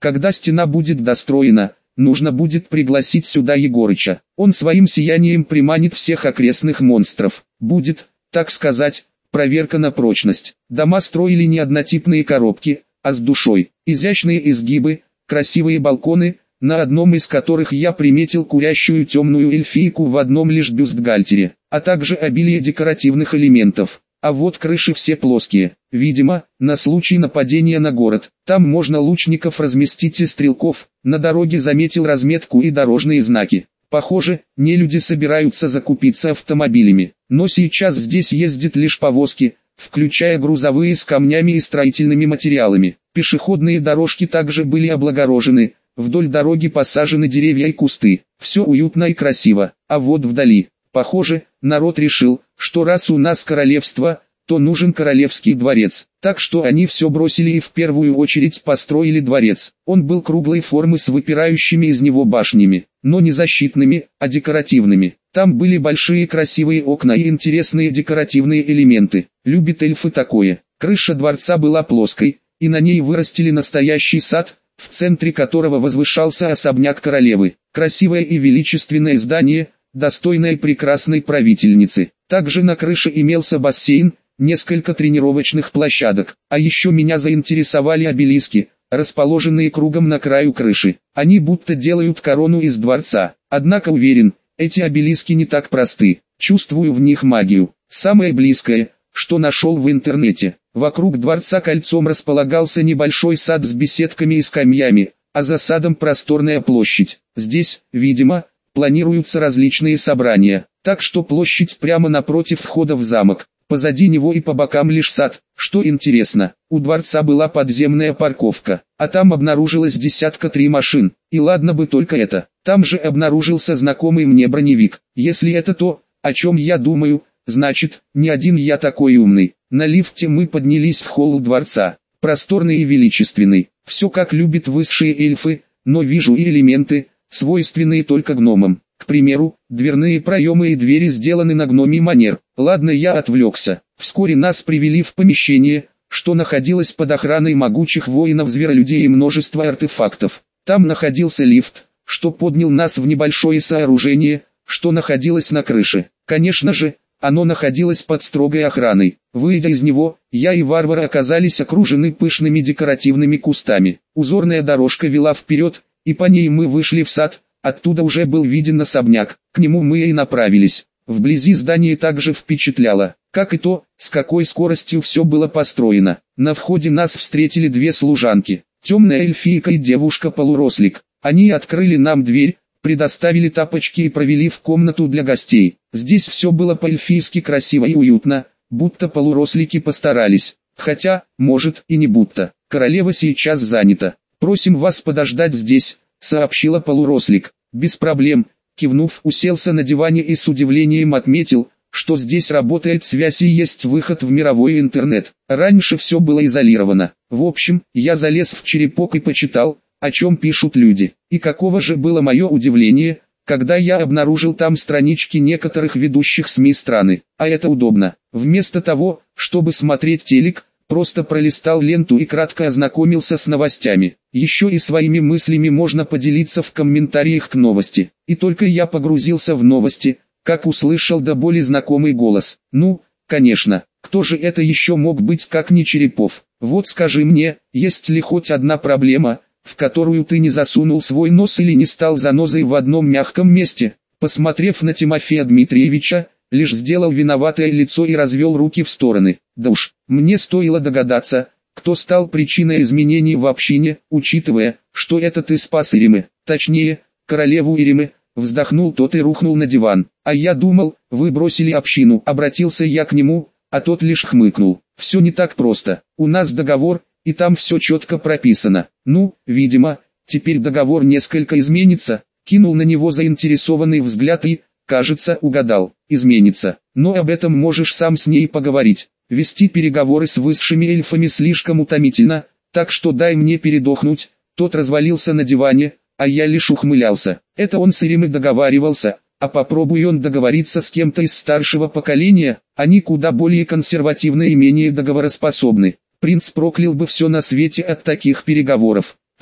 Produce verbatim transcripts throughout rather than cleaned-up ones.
Когда стена будет достроена, нужно будет пригласить сюда Егорыча. Он своим сиянием приманит всех окрестных монстров. Будет, так сказать, проверка на прочность. Дома строили не однотипные коробки, а с душой. Изящные изгибы, красивые балконы, на одном из которых я приметил курящую темную эльфийку в одном лишь бюстгальтере, а также обилие декоративных элементов. А вот крыши все плоские, видимо, на случай нападения на город. Там можно лучников разместить и стрелков. На дороге заметил разметку и дорожные знаки. Похоже, нелюди собираются закупиться автомобилями. Но сейчас здесь ездят лишь повозки, включая грузовые с камнями и строительными материалами. Пешеходные дорожки также были облагорожены. Вдоль дороги посажены деревья и кусты. Все уютно и красиво. А вот вдали, похоже, народ решил, что раз у нас королевство, то нужен королевский дворец. Так что они все бросили и в первую очередь построили дворец. Он был круглой формы с выпирающими из него башнями, но не защитными, а декоративными. Там были большие красивые окна и интересные декоративные элементы. Любят эльфы такое. Крыша дворца была плоской, и на ней вырастили настоящий сад, в центре которого возвышался особняк королевы. Красивое и величественное здание, достойное прекрасной правительницы. Также на крыше имелся бассейн, несколько тренировочных площадок. А еще меня заинтересовали обелиски, расположенные кругом на краю крыши. Они будто делают корону из дворца. Однако уверен, эти обелиски не так просты. Чувствую в них магию. Самое близкое, что нашел в интернете. Вокруг дворца кольцом располагался небольшой сад с беседками и скамьями, а за садом просторная площадь. Здесь, видимо, планируются различные собрания, так что площадь прямо напротив входа в замок. Позади него и по бокам лишь сад. Что интересно, у дворца была подземная парковка, а там обнаружилось десятка три машин. И ладно бы только это, там же обнаружился знакомый мне броневик. Если это то, о чем я думаю, значит, не один я такой умный. На лифте мы поднялись в холл дворца, просторный и величественный. Все как любят высшие эльфы, но вижу и элементы, свойственные только гномам. К примеру, дверные проемы и двери сделаны на гномий манер. Ладно, я отвлекся. Вскоре нас привели в помещение, что находилось под охраной могучих воинов-зверолюдей и множества артефактов. Там находился лифт, что поднял нас в небольшое сооружение, что находилось на крыше. Конечно же, оно находилось под строгой охраной. Выйдя из него, я и варвары оказались окружены пышными декоративными кустами. Узорная дорожка вела вперед, и по ней мы вышли в сад. Оттуда уже был виден особняк, к нему мы и направились. Вблизи здание также впечатляло, как и то, с какой скоростью все было построено. На входе нас встретили две служанки, темная эльфийка и девушка-полурослик. Они открыли нам дверь, предоставили тапочки и провели в комнату для гостей. Здесь все было по-эльфийски красиво и уютно, будто полурослики постарались. Хотя, может и не будто. Королева сейчас занята. Просим вас подождать здесь, сообщила полурослик. Без проблем, кивнув, уселся на диване и с удивлением отметил, что здесь работает связь и есть выход в мировой интернет. Раньше все было изолировано. В общем, я залез в черепок и почитал, о чем пишут люди. И каково же было мое удивление, когда я обнаружил там странички некоторых ведущих СМИ страны. А это удобно. Вместо того, чтобы смотреть телек, просто пролистал ленту и кратко ознакомился с новостями. Еще и своими мыслями можно поделиться в комментариях к новости. И только я погрузился в новости, как услышал до боли знакомый голос. Ну, конечно, кто же это еще мог быть, как не Черепов? Вот скажи мне, есть ли хоть одна проблема, в которую ты не засунул свой нос или не стал занозой в одном мягком месте? Посмотрев на Тимофея Дмитриевича, лишь сделал виноватое лицо и развел руки в стороны. Да уж, мне стоило догадаться, кто стал причиной изменений в общине, учитывая, что это ты спас Иримы, точнее, королеву Иримы. Вздохнул тот и рухнул на диван. А я думал, вы бросили общину. Обратился я к нему, а тот лишь хмыкнул. Все не так просто. У нас договор, и там все четко прописано. Ну, видимо, теперь договор несколько изменится. Кинул на него заинтересованный взгляд и, кажется, угадал. Изменится. Но об этом можешь сам с ней поговорить. Вести переговоры с высшими эльфами слишком утомительно, так что дай мне передохнуть. Тот развалился на диване, а я лишь ухмылялся. Это он с Иримой договаривался, а попробуй он договориться с кем-то из старшего поколения, они куда более консервативны и менее договороспособны. Принц проклял бы все на свете от таких переговоров.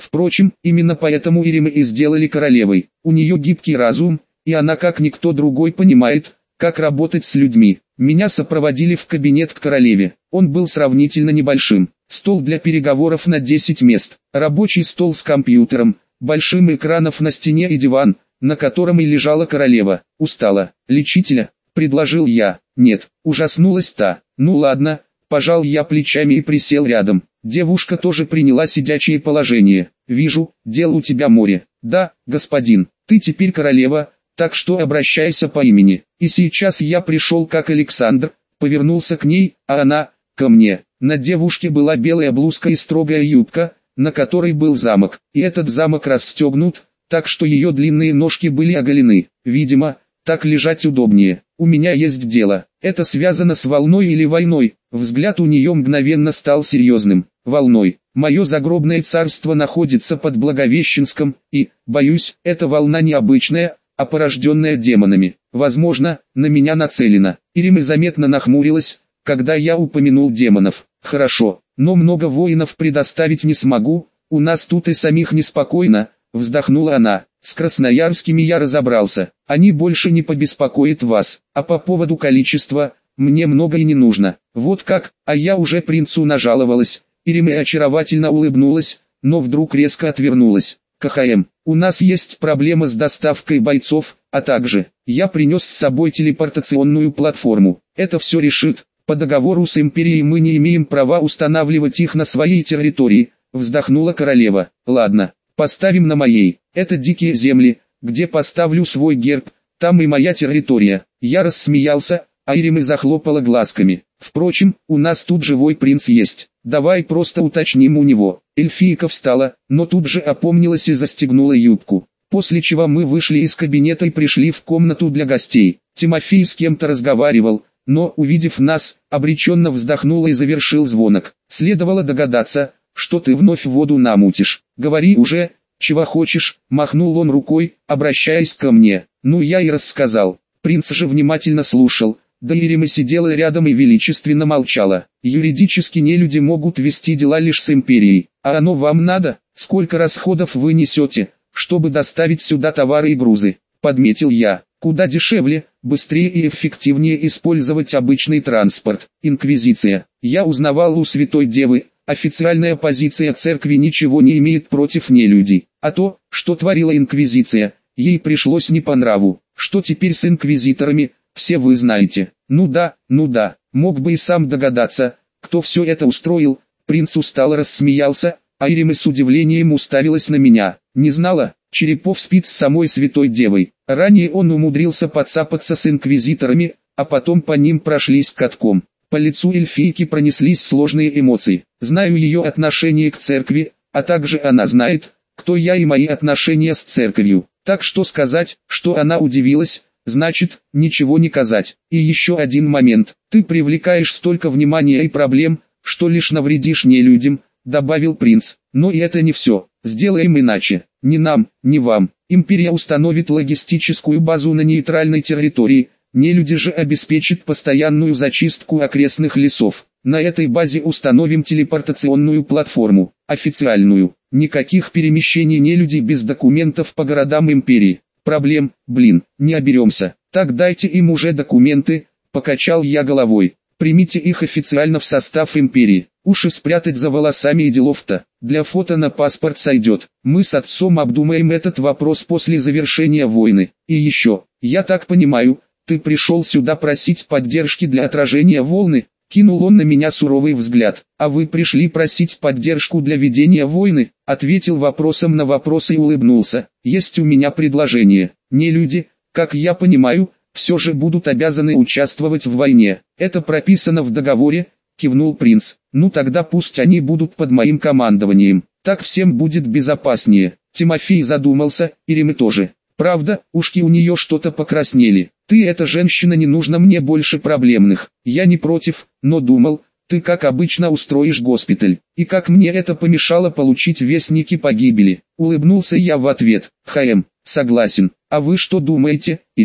Впрочем, именно поэтому Иримы и сделали королевой. У нее гибкий разум, и она как никто другой понимает, как работать с людьми. Меня сопроводили в кабинет к королеве. Он был сравнительно небольшим. Стол для переговоров на десять мест, рабочий стол с компьютером, большим экраном на стене и диван, на котором и лежала королева. Устала. Лечителя? Предложил я. Нет, ужаснулась та. Ну ладно, пожал я плечами и присел рядом. Девушка тоже приняла сидячее положение. Вижу, дел у тебя море. Да, господин, ты теперь королева, так что обращайся по имени. И сейчас я пришел как Александр, повернулся к ней, а она, ко мне. На девушке была белая блузка и строгая юбка, на которой был замок. И этот замок расстегнут, так что ее длинные ножки были оголены. Видимо, так лежать удобнее. У меня есть дело. Это связано с волной или войной? Взгляд у нее мгновенно стал серьезным. Волной. Мое загробное царство находится под Благовещенском, и, боюсь, эта волна необычная, а порожденная демонами. Возможно, на меня нацелена. Ирима заметно нахмурилась, когда я упомянул демонов. Хорошо, но много воинов предоставить не смогу, у нас тут и самих неспокойно, вздохнула она. С красноярскими я разобрался, они больше не побеспокоят вас, а по поводу количества, мне много и не нужно. Вот как, а я уже принцу нажаловалась. Ирима очаровательно улыбнулась, но вдруг резко отвернулась. КХМ, у нас есть проблема с доставкой бойцов, а также, я принес с собой телепортационную платформу. Это все решит. По договору с империей мы не имеем права устанавливать их на своей территории, вздохнула королева. Ладно, поставим на моей. Это дикие земли, где поставлю свой герб, там и моя территория. Я рассмеялся, а Ирима захлопала глазками. Впрочем, у нас тут живой принц есть. Давай просто уточним у него. Эльфийка встала, но тут же опомнилась и застегнула юбку. После чего мы вышли из кабинета и пришли в комнату для гостей. Тимофей с кем-то разговаривал, но, увидев нас, обреченно вздохнул и завершил звонок. Следовало догадаться, что ты вновь воду намутишь. Говори уже, чего хочешь, махнул он рукой, обращаясь ко мне. Ну я и рассказал. Принц же внимательно слушал. Да Ирима сидела рядом и величественно молчала. Юридически нелюди могут вести дела лишь с империей. А оно вам надо? Сколько расходов вы несете, чтобы доставить сюда товары и грузы? Подметил я. Куда дешевле, быстрее и эффективнее использовать обычный транспорт. Инквизиция. Я узнавал у Святой Девы, официальная позиция церкви ничего не имеет против нелюдей. А то, что творила инквизиция, ей пришлось не по нраву. Что теперь с инквизиторами, все вы знаете. Ну да, ну да, мог бы и сам догадаться, кто все это устроил. Принц устало рассмеялся, а Ирима с удивлением уставилась на меня. Не знала, Черепов спит с самой Святой Девой. Ранее он умудрился подцапаться с инквизиторами, а потом по ним прошлись катком. По лицу эльфийки пронеслись сложные эмоции. Знаю ее отношение к церкви, а также она знает, кто я и мои отношения с церковью. Так что сказать, что она удивилась, значит, ничего не казать. И еще один момент. Ты привлекаешь столько внимания и проблем, что лишь навредишь нелюдям, добавил принц. Но и это не все. Сделаем иначе. Ни нам, ни вам. Империя установит логистическую базу на нейтральной территории. Нелюди же обеспечат постоянную зачистку окрестных лесов. На этой базе установим телепортационную платформу. Официальную. Никаких перемещений нелюдей без документов по городам империи. Проблем, блин, не оберемся. Так дайте им уже документы, покачал я головой. Примите их официально в состав империи. Уши спрятать за волосами и делов-то. Для фото на паспорт сойдет. Мы с отцом обдумаем этот вопрос после завершения войны. И еще, я так понимаю, ты пришел сюда просить поддержки для отражения волны? Кинул он на меня суровый взгляд. А вы пришли просить поддержку для ведения войны? Ответил вопросом на вопрос и улыбнулся. Есть у меня предложение. Нелюди, как я понимаю, все же будут обязаны участвовать в войне. Это прописано в договоре, кивнул принц. Ну тогда пусть они будут под моим командованием. Так всем будет безопаснее. Тимофей задумался, Ирима тоже. Правда, ушки у нее что-то покраснели. Ты эта женщина, не нужно мне больше проблемных. Я не против, но думал, ты как обычно устроишь госпиталь. И как мне это помешало получить вестники погибели. Улыбнулся я в ответ. Хм, согласен. А вы что думаете, Ирима?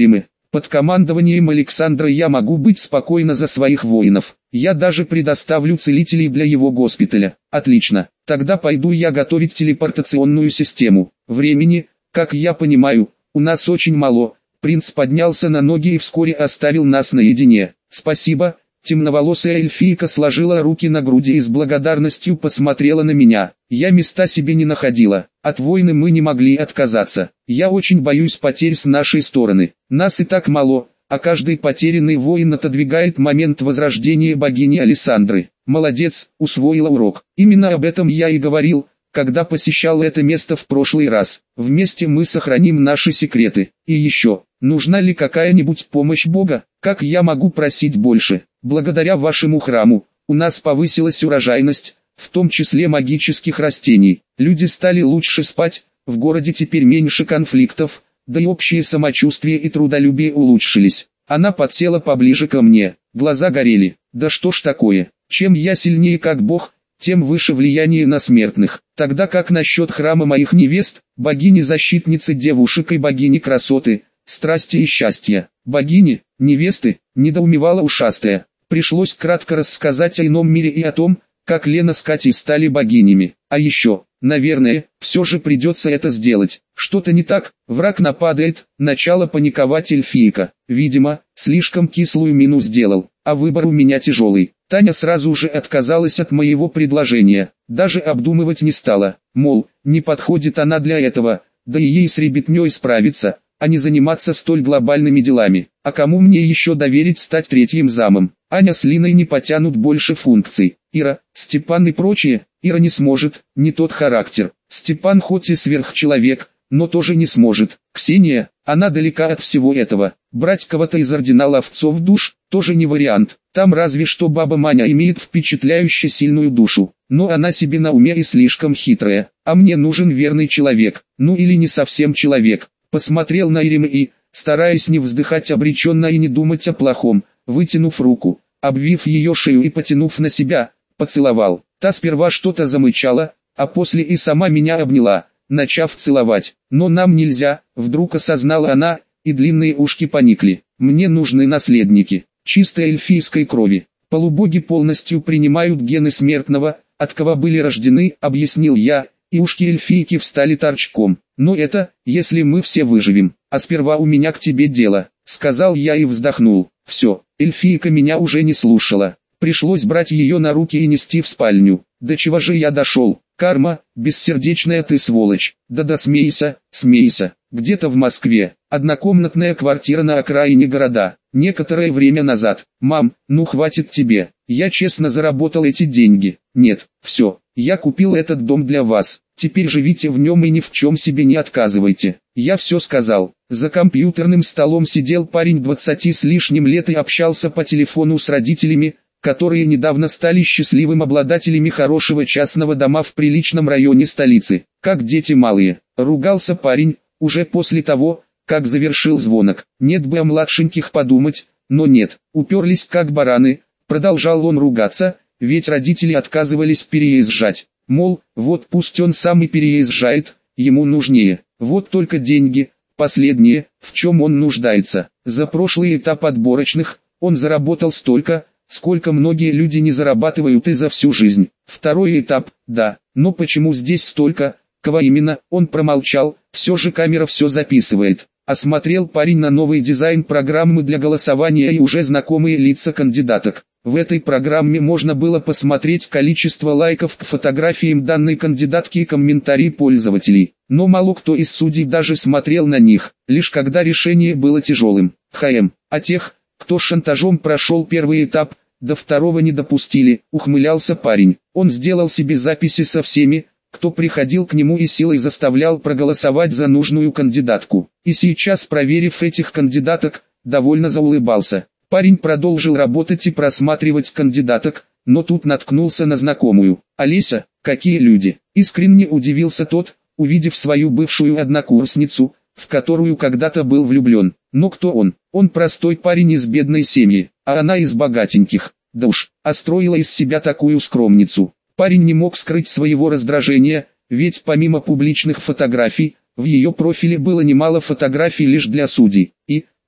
Под командованием Александра я могу быть спокойна за своих воинов. Я даже предоставлю целителей для его госпиталя. Отлично. Тогда пойду я готовить телепортационную систему. Времени, как я понимаю, у нас очень мало. Принц поднялся на ноги и вскоре оставил нас наедине. Спасибо. Темноволосая эльфийка сложила руки на груди и с благодарностью посмотрела на меня. Я места себе не находила. От войны мы не могли отказаться. Я очень боюсь потерь с нашей стороны. Нас и так мало, а каждый потерянный воин отодвигает момент возрождения богини Александры. Молодец, усвоила урок. Именно об этом я и говорил, когда посещал это место в прошлый раз. Вместе мы сохраним наши секреты. И еще, нужна ли какая-нибудь помощь Бога? Как я могу просить больше? Благодаря вашему храму, у нас повысилась урожайность, в том числе магических растений. Люди стали лучше спать, в городе теперь меньше конфликтов, да и общее самочувствие и трудолюбие улучшились. Она подсела поближе ко мне, глаза горели. Да что ж такое, чем я сильнее как бог, тем выше влияние на смертных. Тогда как насчет храма моих невест, богини-защитницы девушек и богини красоты, страсти и счастья? Богини, невесты, недоумевала ушастая. Пришлось кратко рассказать о ином мире и о том, как Лена с Катей стали богинями. А еще, наверное, все же придется это сделать. Что-то не так, враг нападает, начала паниковать эльфийка. Видимо, слишком кислую мину сделал, а выбор у меня тяжелый. Таня сразу же отказалась от моего предложения, даже обдумывать не стала. Мол, не подходит она для этого, да и ей с ребятней справиться, а не заниматься столь глобальными делами. А кому мне еще доверить стать третьим замом? Аня с Линой не потянут больше функций. Ира, Степан и прочие. Ира не сможет, не тот характер. Степан хоть и сверхчеловек, но тоже не сможет. Ксения, она далека от всего этого. Брать кого-то из ордена ловцов душ, тоже не вариант. Там разве что баба Маня имеет впечатляюще сильную душу. Но она себе на уме и слишком хитрая. А мне нужен верный человек, ну или не совсем человек. Посмотрел на Ирину и, стараясь не вздыхать обреченно и не думать о плохом, вытянув руку, обвив ее шею и потянув на себя, поцеловал. Та сперва что-то замычала, а после и сама меня обняла, начав целовать. Но нам нельзя, вдруг осознала она, и длинные ушки поникли. Мне нужны наследники, чистой эльфийской крови. Полубоги полностью принимают гены смертного, от кого были рождены, объяснил я, и ушки эльфийки встали торчком. Но это, если мы все выживем. А сперва у меня к тебе дело, сказал я и вздохнул. Все, эльфийка меня уже не слушала. Пришлось брать ее на руки и нести в спальню. До чего же я дошел? Карма, бессердечная ты сволочь. Да-да, смейся, смейся. Где-то в Москве, однокомнатная квартира на окраине города. Некоторое время назад. Мам, ну хватит тебе. Я честно заработал эти деньги. Нет, все, я купил этот дом для вас. Теперь живите в нем и ни в чем себе не отказывайте. Я все сказал. За компьютерным столом сидел парень двадцати с лишним лет и общался по телефону с родителями, которые недавно стали счастливым обладателями хорошего частного дома в приличном районе столицы. Как дети малые, ругался парень, уже после того, как завершил звонок. Нет бы о младшеньких подумать, но нет, уперлись как бараны, продолжал он ругаться, ведь родители отказывались переезжать. Мол, вот пусть он сам и переезжает, ему нужнее. Вот только деньги, последние, в чем он нуждается. За прошлый этап отборочных, он заработал столько, сколько многие люди не зарабатывают и за всю жизнь. Второй этап, да, но почему здесь столько, кого именно, он промолчал, все же камера все записывает. Осмотрел парень на новый дизайн программы для голосования и уже знакомые лица кандидаток. В этой программе можно было посмотреть количество лайков к фотографиям данной кандидатки и комментарии пользователей. Но мало кто из судей даже смотрел на них, лишь когда решение было тяжелым. ХМ, а тех, кто шантажом прошел первый этап, до второго не допустили, ухмылялся парень. Он сделал себе записи со всеми, кто приходил к нему и силой заставлял проголосовать за нужную кандидатку. И сейчас, проверив этих кандидаток, довольно заулыбался. Парень продолжил работать и просматривать кандидаток, но тут наткнулся на знакомую. «Олеся, какие люди!» Искренне удивился тот, увидев свою бывшую однокурсницу, в которую когда-то был влюблен. Но кто он? Он простой парень из бедной семьи, а она из богатеньких. Да уж, а строила из себя такую скромницу. Парень не мог скрыть своего раздражения, ведь помимо публичных фотографий, в ее профиле было немало фотографий лишь для судей. И,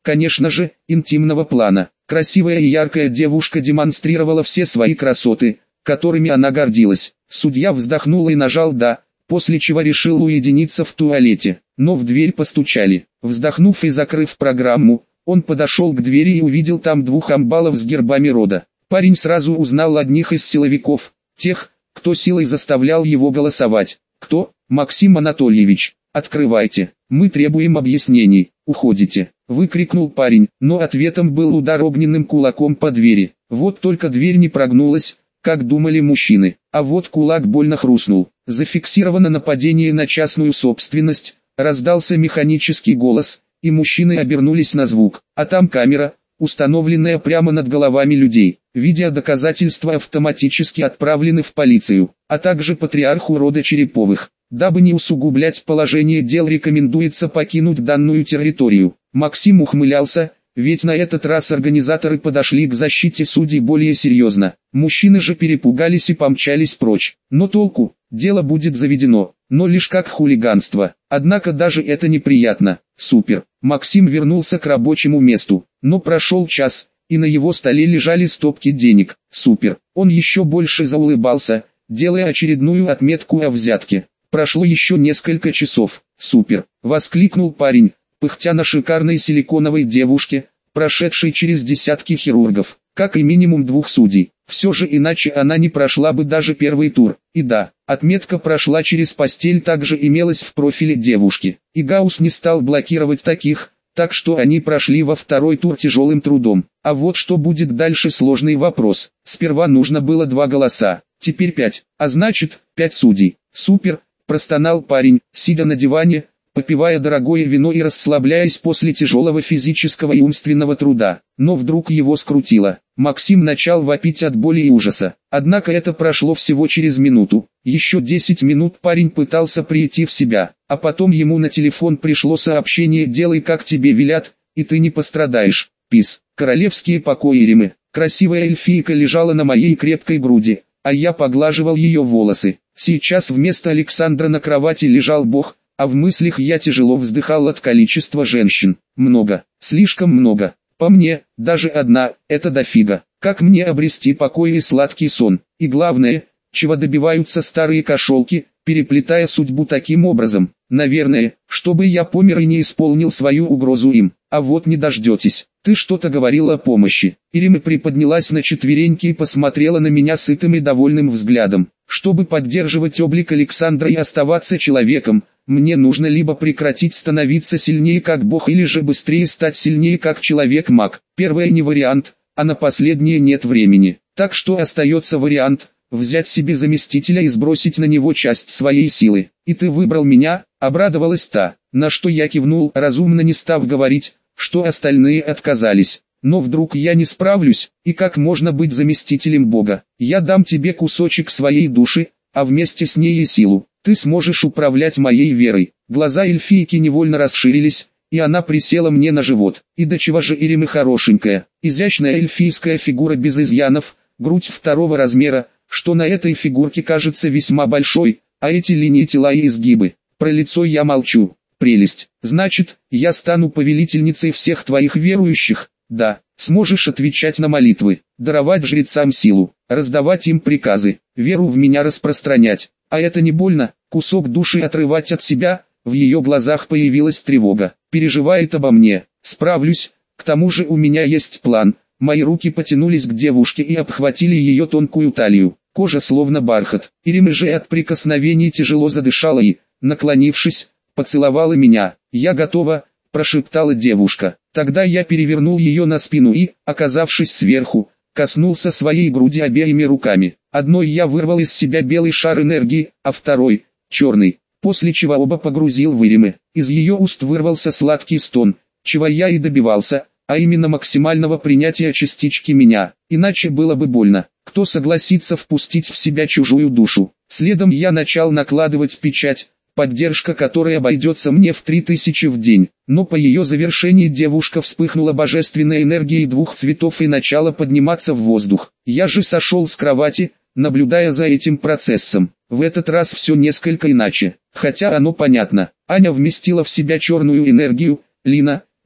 конечно же, интимного плана. Красивая и яркая девушка демонстрировала все свои красоты, которыми она гордилась. Судья вздохнул и нажал «да», после чего решил уединиться в туалете, но в дверь постучали. Вздохнув и закрыв программу, он подошел к двери и увидел там двух амбалов с гербами рода. Парень сразу узнал одних из силовиков, тех, кто силой заставлял его голосовать. «Кто? Максим Анатольевич, открывайте, мы требуем объяснений, уходите», — выкрикнул парень, но ответом был удар огненным кулаком по двери. Вот только дверь не прогнулась, как думали мужчины, а вот кулак больно хрустнул. Зафиксировано нападение на частную собственность, раздался механический голос, и мужчины обернулись на звук, а там камера, установленная прямо над головами людей. Видеодоказательства автоматически отправлены в полицию, а также патриарху рода Череповых. Дабы не усугублять положение дел, рекомендуется покинуть данную территорию. Максим ухмылялся, ведь на этот раз организаторы подошли к защите судей более серьезно. Мужчины же перепугались и помчались прочь. Но толку, дело будет заведено, но лишь как хулиганство. Однако даже это неприятно. Супер. Максим вернулся к рабочему месту, но прошел час, и на его столе лежали стопки денег. Супер. Он еще больше заулыбался, делая очередную отметку о взятке. Прошло еще несколько часов. Супер. Воскликнул парень, пыхтя на шикарной силиконовой девушке, прошедшей через десятки хирургов, как и минимум двух судей. Все же иначе она не прошла бы даже первый тур. И да, отметка «прошла через постель» также имелась в профиле девушки. И Гаусс не стал блокировать таких, так что они прошли во второй тур тяжелым трудом. А вот что будет дальше — сложный вопрос. Сперва нужно было два голоса, теперь пять, а значит, пять судей. Супер, простонал парень, сидя на диване, попивая дорогое вино и расслабляясь после тяжелого физического и умственного труда. Но вдруг его скрутило. Максим начал вопить от боли и ужаса. Однако это прошло всего через минуту. Еще десять минут парень пытался прийти в себя, а потом ему на телефон пришло сообщение: «Делай как тебе велят, и ты не пострадаешь». Пис. Королевские покои Римы. Красивая эльфийка лежала на моей крепкой груди, а я поглаживал ее волосы. Сейчас вместо Александра на кровати лежал Бог, а в мыслях я тяжело вздыхал от количества женщин. Много, слишком много. По мне, даже одна, это дофига. Как мне обрести покой и сладкий сон? И главное, чего добиваются старые кошелки, переплетая судьбу таким образом? Наверное, чтобы я помер и не исполнил свою угрозу им. А вот не дождетесь. Ты что-то говорил о помощи. Ирима приподнялась на четвереньки и посмотрела на меня сытым и довольным взглядом. Чтобы поддерживать облик Александра и оставаться человеком, мне нужно либо прекратить становиться сильнее как бог, или же быстрее стать сильнее как человек-маг. Первое не вариант, а на последнее нет времени. Так что остается вариант – взять себе заместителя и сбросить на него часть своей силы. И ты выбрал меня, обрадовалась та, на что я кивнул, разумно не став говорить, что остальные отказались. Но вдруг я не справлюсь, и как можно быть заместителем Бога? Я дам тебе кусочек своей души, а вместе с ней и силу. Ты сможешь управлять моей верой. Глаза эльфийки невольно расширились, и она присела мне на живот. И до чего же Ирима хорошенькая. Изящная эльфийская фигура без изъянов, грудь второго размера, что на этой фигурке кажется весьма большой, а эти линии тела и изгибы. Про лицо я молчу. Прелесть. Значит, я стану повелительницей всех твоих верующих? Да. Сможешь отвечать на молитвы, даровать жрецам силу, раздавать им приказы, веру в меня распространять. А это не больно, кусок души отрывать от себя? В ее глазах появилась тревога. Переживает обо мне. Справлюсь. К тому же у меня есть план. Мои руки потянулись к девушке и обхватили ее тонкую талию. Кожа словно бархат. Ирима же от прикосновений тяжело задышала и, наклонившись, поцеловала меня. «Я готова», – прошептала девушка. Тогда я перевернул ее на спину и, оказавшись сверху, коснулся своей груди обеими руками. Одной я вырвал из себя белый шар энергии, а второй – черный, после чего оба погрузил в Ириму. Из ее уст вырвался сладкий стон, чего я и добивался, а именно максимального принятия частички меня, иначе было бы больно. Кто согласится впустить в себя чужую душу? Следом я начал накладывать печать, поддержка которой обойдется мне в три тысячи в день. Но по ее завершении девушка вспыхнула божественной энергией двух цветов и начала подниматься в воздух. Я же сошел с кровати, наблюдая за этим процессом. В этот раз все несколько иначе, хотя оно понятно. Аня вместила в себя черную энергию, Лина –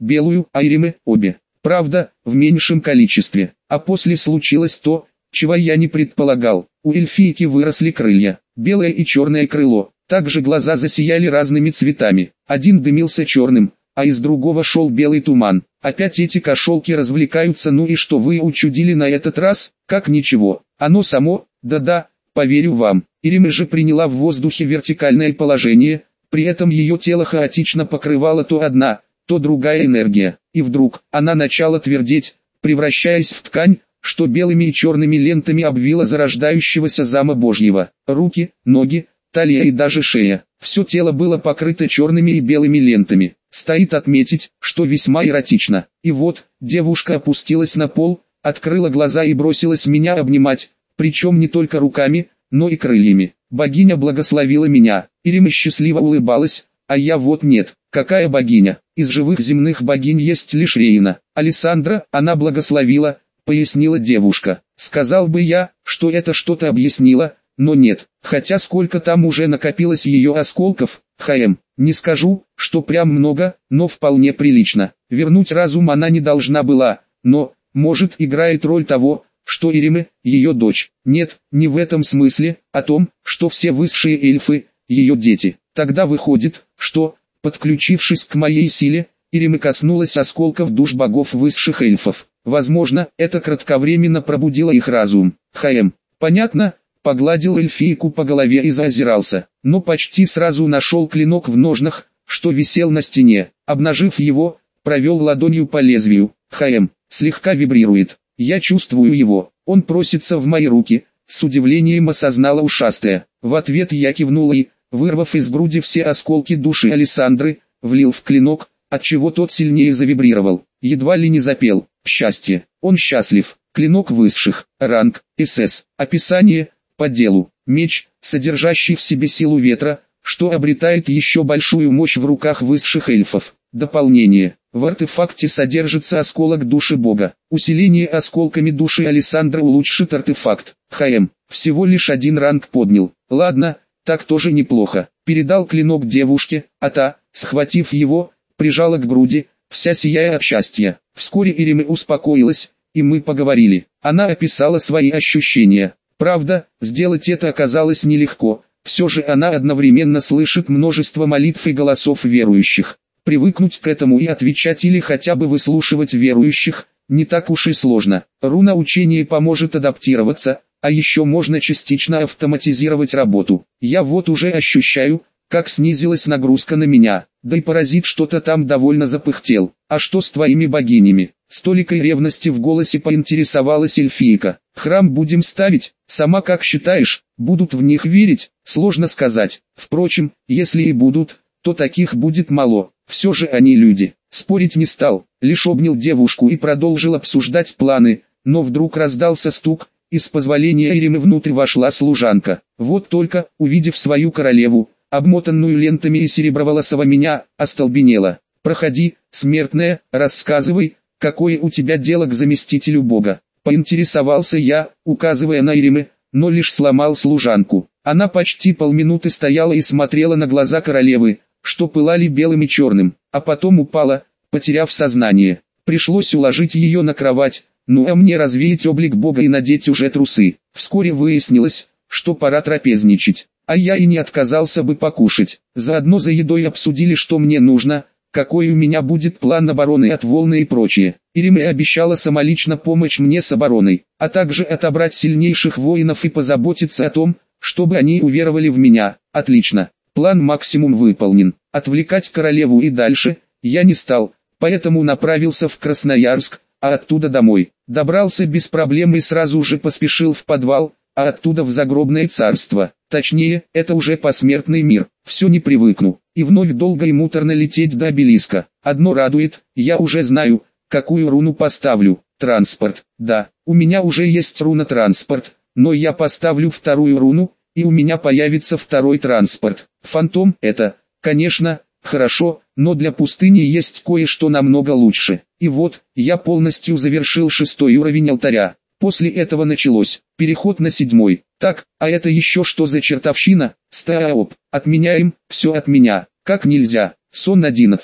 белую, а Иримы обе. Правда, в меньшем количестве. А после случилось то, чего я не предполагал. У эльфийки выросли крылья, белое и черное крыло. Также глаза засияли разными цветами. Один дымился черным, а из другого шел белый туман. Опять эти кошелки развлекаются, ну и что вы учудили на этот раз? Как ничего. Оно само, да-да, поверю вам. Ирима же приняла в воздухе вертикальное положение, при этом ее тело хаотично покрывало то одна, то другая энергия. И вдруг, она начала твердеть, превращаясь в ткань, что белыми и черными лентами обвила зарождающегося зама Божьего. Руки, ноги, талия и даже шея. Все тело было покрыто черными и белыми лентами. Стоит отметить, что весьма эротично. И вот, девушка опустилась на пол, открыла глаза и бросилась меня обнимать, причем не только руками, но и крыльями. Богиня благословила меня. Ирима счастливо улыбалась, а я вот нет. Какая богиня? Из живых земных богинь есть лишь Рейна. Алессандра, она благословила, пояснила девушка. Сказал бы я, что это что-то объяснило, но нет. Хотя сколько там уже накопилось ее осколков, хм, не скажу, что прям много, но вполне прилично. Вернуть разум она не должна была, но, может, играет роль того, что Ирима, ее дочь. Нет, не в этом смысле, о том, что все высшие эльфы, ее дети. Тогда выходит, что, подключившись к моей силе, Ирима коснулась осколков душ богов высших эльфов. Возможно, это кратковременно пробудило их разум. Хм, понятно, погладил эльфийку по голове и заозирался, но почти сразу нашел клинок в ножнах, что висел на стене. Обнажив его, провел ладонью по лезвию. Хм, слегка вибрирует. Я чувствую его, он просится в мои руки, с удивлением осознала ушастая. В ответ я кивнул и, вырвав из груди все осколки души Алессандры, влил в клинок, отчего тот сильнее завибрировал, едва ли не запел. Счастье, он счастлив. Клинок высших, ранг, СС. Описание, по делу. Меч, содержащий в себе силу ветра, что обретает еще большую мощь в руках высших эльфов. Дополнение. В артефакте содержится осколок души бога. Усиление осколками души Алессандра улучшит артефакт. Хм, всего лишь один ранг поднял. Ладно, так тоже неплохо. Передал клинок девушке, а та, схватив его, прижала к груди, вся сияя от счастья. Вскоре Ирима успокоилась, и мы поговорили. Она описала свои ощущения. Правда, сделать это оказалось нелегко. Все же она одновременно слышит множество молитв и голосов верующих. Привыкнуть к этому и отвечать или хотя бы выслушивать верующих, не так уж и сложно. Руна учения поможет адаптироваться, а еще можно частично автоматизировать работу. Я вот уже ощущаю, как снизилась нагрузка на меня, да и паразит что-то там довольно запыхтел. А что с твоими богинями? С толикой ревности в голосе поинтересовалась эльфийка. Храм будем ставить, сама как считаешь, будут в них верить, сложно сказать. Впрочем, если и будут, то таких будет мало. Все же они люди. Спорить не стал, лишь обнял девушку и продолжил обсуждать планы, но вдруг раздался стук, и с позволения Иримы внутрь вошла служанка. Вот только, увидев свою королеву, обмотанную лентами и сереброволосого меня, остолбенела. «Проходи, смертная, рассказывай, какое у тебя дело к заместителю бога?» Поинтересовался я, указывая на Иримы, но лишь сломал служанку. Она почти полминуты стояла и смотрела на глаза королевы, что пылали белым и черным, а потом упала, потеряв сознание. Пришлось уложить ее на кровать, ну а мне развеять облик бога и надеть уже трусы. Вскоре выяснилось, что пора трапезничать, а я и не отказался бы покушать. Заодно за едой обсудили, что мне нужно, какой у меня будет план обороны от волны и прочее. Ирима обещала самолично помочь мне с обороной, а также отобрать сильнейших воинов и позаботиться о том, чтобы они уверовали в меня. Отлично. План максимум выполнен. Отвлекать королеву и дальше я не стал, поэтому направился в Красноярск, а оттуда домой. Добрался без проблем и сразу же поспешил в подвал, а оттуда в загробное царство. Точнее, это уже посмертный мир. Все не привыкну. И вновь долго и муторно лететь до обелиска. Одно радует, я уже знаю, какую руну поставлю. Транспорт. Да, у меня уже есть руна транспорт, но я поставлю вторую руну, и у меня появится второй транспорт. Фантом — это, конечно, хорошо, но для пустыни есть кое-что намного лучше. И вот, я полностью завершил шестой уровень алтаря. После этого началось переход на седьмой. Так, а это еще что за чертовщина? Стоп, отменяем, все от меня. Как нельзя. Сон одиннадцать.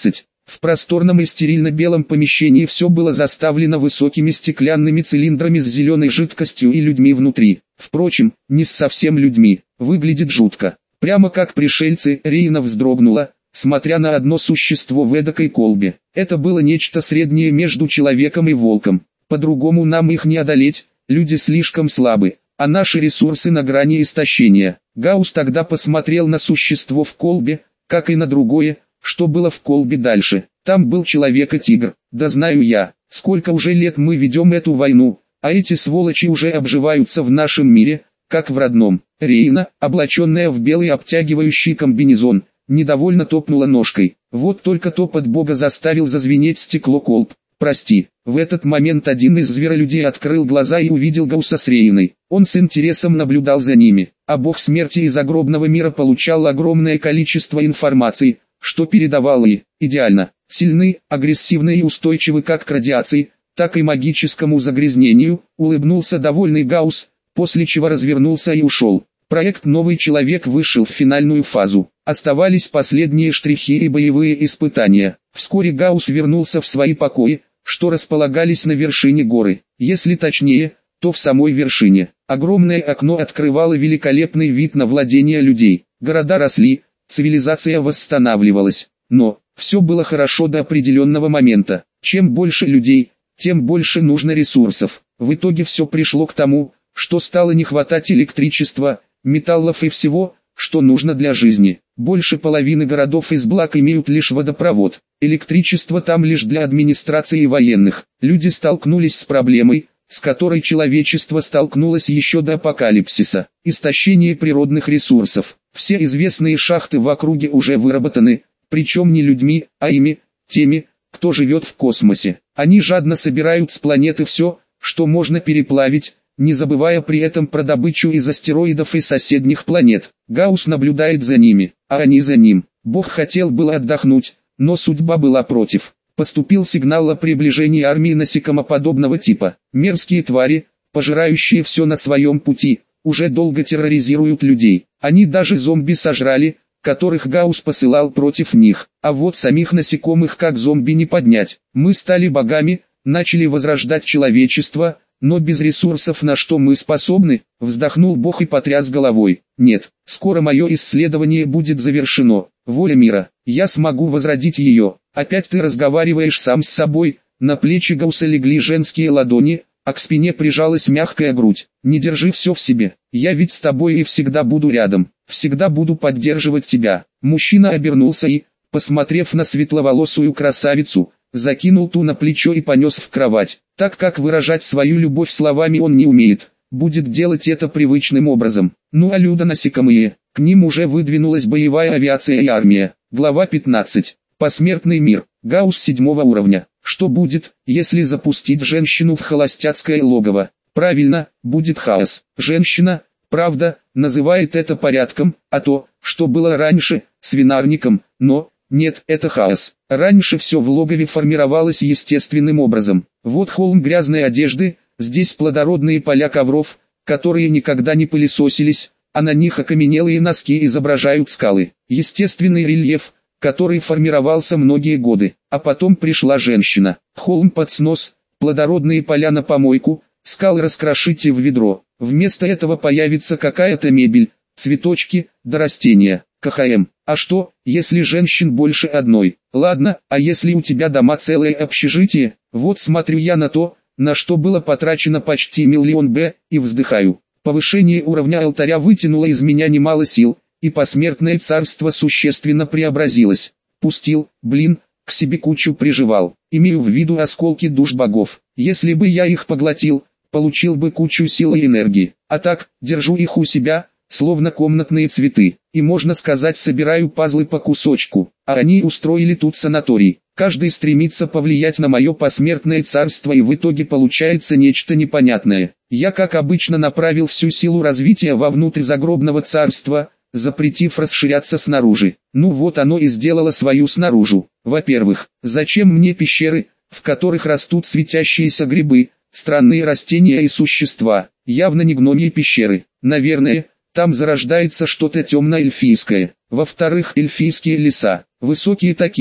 В просторном и стерильно-белом помещении все было заставлено высокими стеклянными цилиндрами с зеленой жидкостью и людьми внутри. Впрочем, не с совсем людьми, выглядит жутко. Прямо как пришельцы, Рейна вздрогнула, смотря на одно существо в эдакой колбе. Это было нечто среднее между человеком и волком. По-другому нам их не одолеть, люди слишком слабы, а наши ресурсы на грани истощения. Гаусс тогда посмотрел на существо в колбе, как и на другое, что было в колбе дальше. Там был человек и тигр. Да знаю я, сколько уже лет мы ведем эту войну, а эти сволочи уже обживаются в нашем мире, как в родном. Рейна, облаченная в белый обтягивающий комбинезон, недовольно топнула ножкой. Вот только топот бога заставил зазвенеть стекло колб. «Прости». В этот момент один из зверолюдей открыл глаза и увидел Гаусса с Рейной. Он с интересом наблюдал за ними, а бог смерти из загробного мира получал огромное количество информации, что передавал и, идеально, сильны, агрессивны и устойчивы как к радиации, так и магическому загрязнению, улыбнулся довольный Гаусс, после чего развернулся и ушел. Проект «Новый человек» вышел в финальную фазу. Оставались последние штрихи и боевые испытания. Вскоре Гаусс вернулся в свои покои, что располагались на вершине горы. Если точнее, то в самой вершине. Огромное окно открывало великолепный вид на владения людей. Города росли, цивилизация восстанавливалась. Но, все было хорошо до определенного момента. Чем больше людей, тем больше нужно ресурсов. В итоге все пришло к тому, что стало не хватать электричества, металлов и всего, что нужно для жизни. Больше половины городов из благ имеют лишь водопровод. Электричество там лишь для администрации и военных. Люди столкнулись с проблемой, с которой человечество столкнулось еще до апокалипсиса. Истощение природных ресурсов. Все известные шахты в округе уже выработаны, причем не людьми, а ими, теми, кто живет в космосе. Они жадно собирают с планеты все, что можно переплавить, не забывая при этом про добычу из астероидов и соседних планет. Гаусс наблюдает за ними, а они за ним. Бог хотел было отдохнуть, но судьба была против. Поступил сигнал о приближении армии насекомоподобного типа. Мерзкие твари, пожирающие все на своем пути, уже долго терроризируют людей. Они даже зомби сожрали, которых Гаусс посылал против них. А вот самих насекомых как зомби не поднять. Мы стали богами, начали возрождать человечество, но без ресурсов на что мы способны, вздохнул Бог и потряс головой. Нет, скоро мое исследование будет завершено. Воля мира, я смогу возродить ее. Опять ты разговариваешь сам с собой. На плечи Гаусса легли женские ладони, а к спине прижалась мягкая грудь. Не держи все в себе, я ведь с тобой и всегда буду рядом, всегда буду поддерживать тебя. Мужчина обернулся и, посмотрев на светловолосую красавицу, закинул ту на плечо и понес в кровать. Так как выражать свою любовь словами он не умеет, будет делать это привычным образом. Ну а людо-насекомые, к ним уже выдвинулась боевая авиация и армия. Глава пятнадцать. Посмертный мир. Гаусс седьмого уровня. Что будет, если запустить женщину в холостяцкое логово? Правильно, будет хаос. Женщина, правда, называет это порядком, а то, что было раньше, свинарником, но... Нет, это хаос. Раньше все в логове формировалось естественным образом. Вот холм грязной одежды, здесь плодородные поля ковров, которые никогда не пылесосились, а на них окаменелые носки изображают скалы. Естественный рельеф, который формировался многие годы. А потом пришла женщина. Холм под снос, плодородные поля на помойку, скалы раскрошите в ведро. Вместо этого появится какая-то мебель, цветочки, да растения. КХМ. А что, если женщин больше одной? Ладно, а если у тебя дома целое общежитие? Вот смотрю я на то, на что было потрачено почти миллион Б, и вздыхаю. Повышение уровня алтаря вытянуло из меня немало сил, и посмертное царство существенно преобразилось. Пустил, блин, к себе кучу приживал. Имею в виду осколки душ богов. Если бы я их поглотил, получил бы кучу сил и энергии. А так, держу их у себя, словно комнатные цветы, и можно сказать собираю пазлы по кусочку, а они устроили тут санаторий. Каждый стремится повлиять на мое посмертное царство и в итоге получается нечто непонятное. Я как обычно направил всю силу развития вовнутрь загробного царства, запретив расширяться снаружи. Ну вот оно и сделало свою снаружи. Во-первых, зачем мне пещеры, в которых растут светящиеся грибы, странные растения и существа, явно не гномьи пещеры, наверное. Там зарождается что-то темно-эльфийское. Во-вторых, эльфийские леса, высокие такие,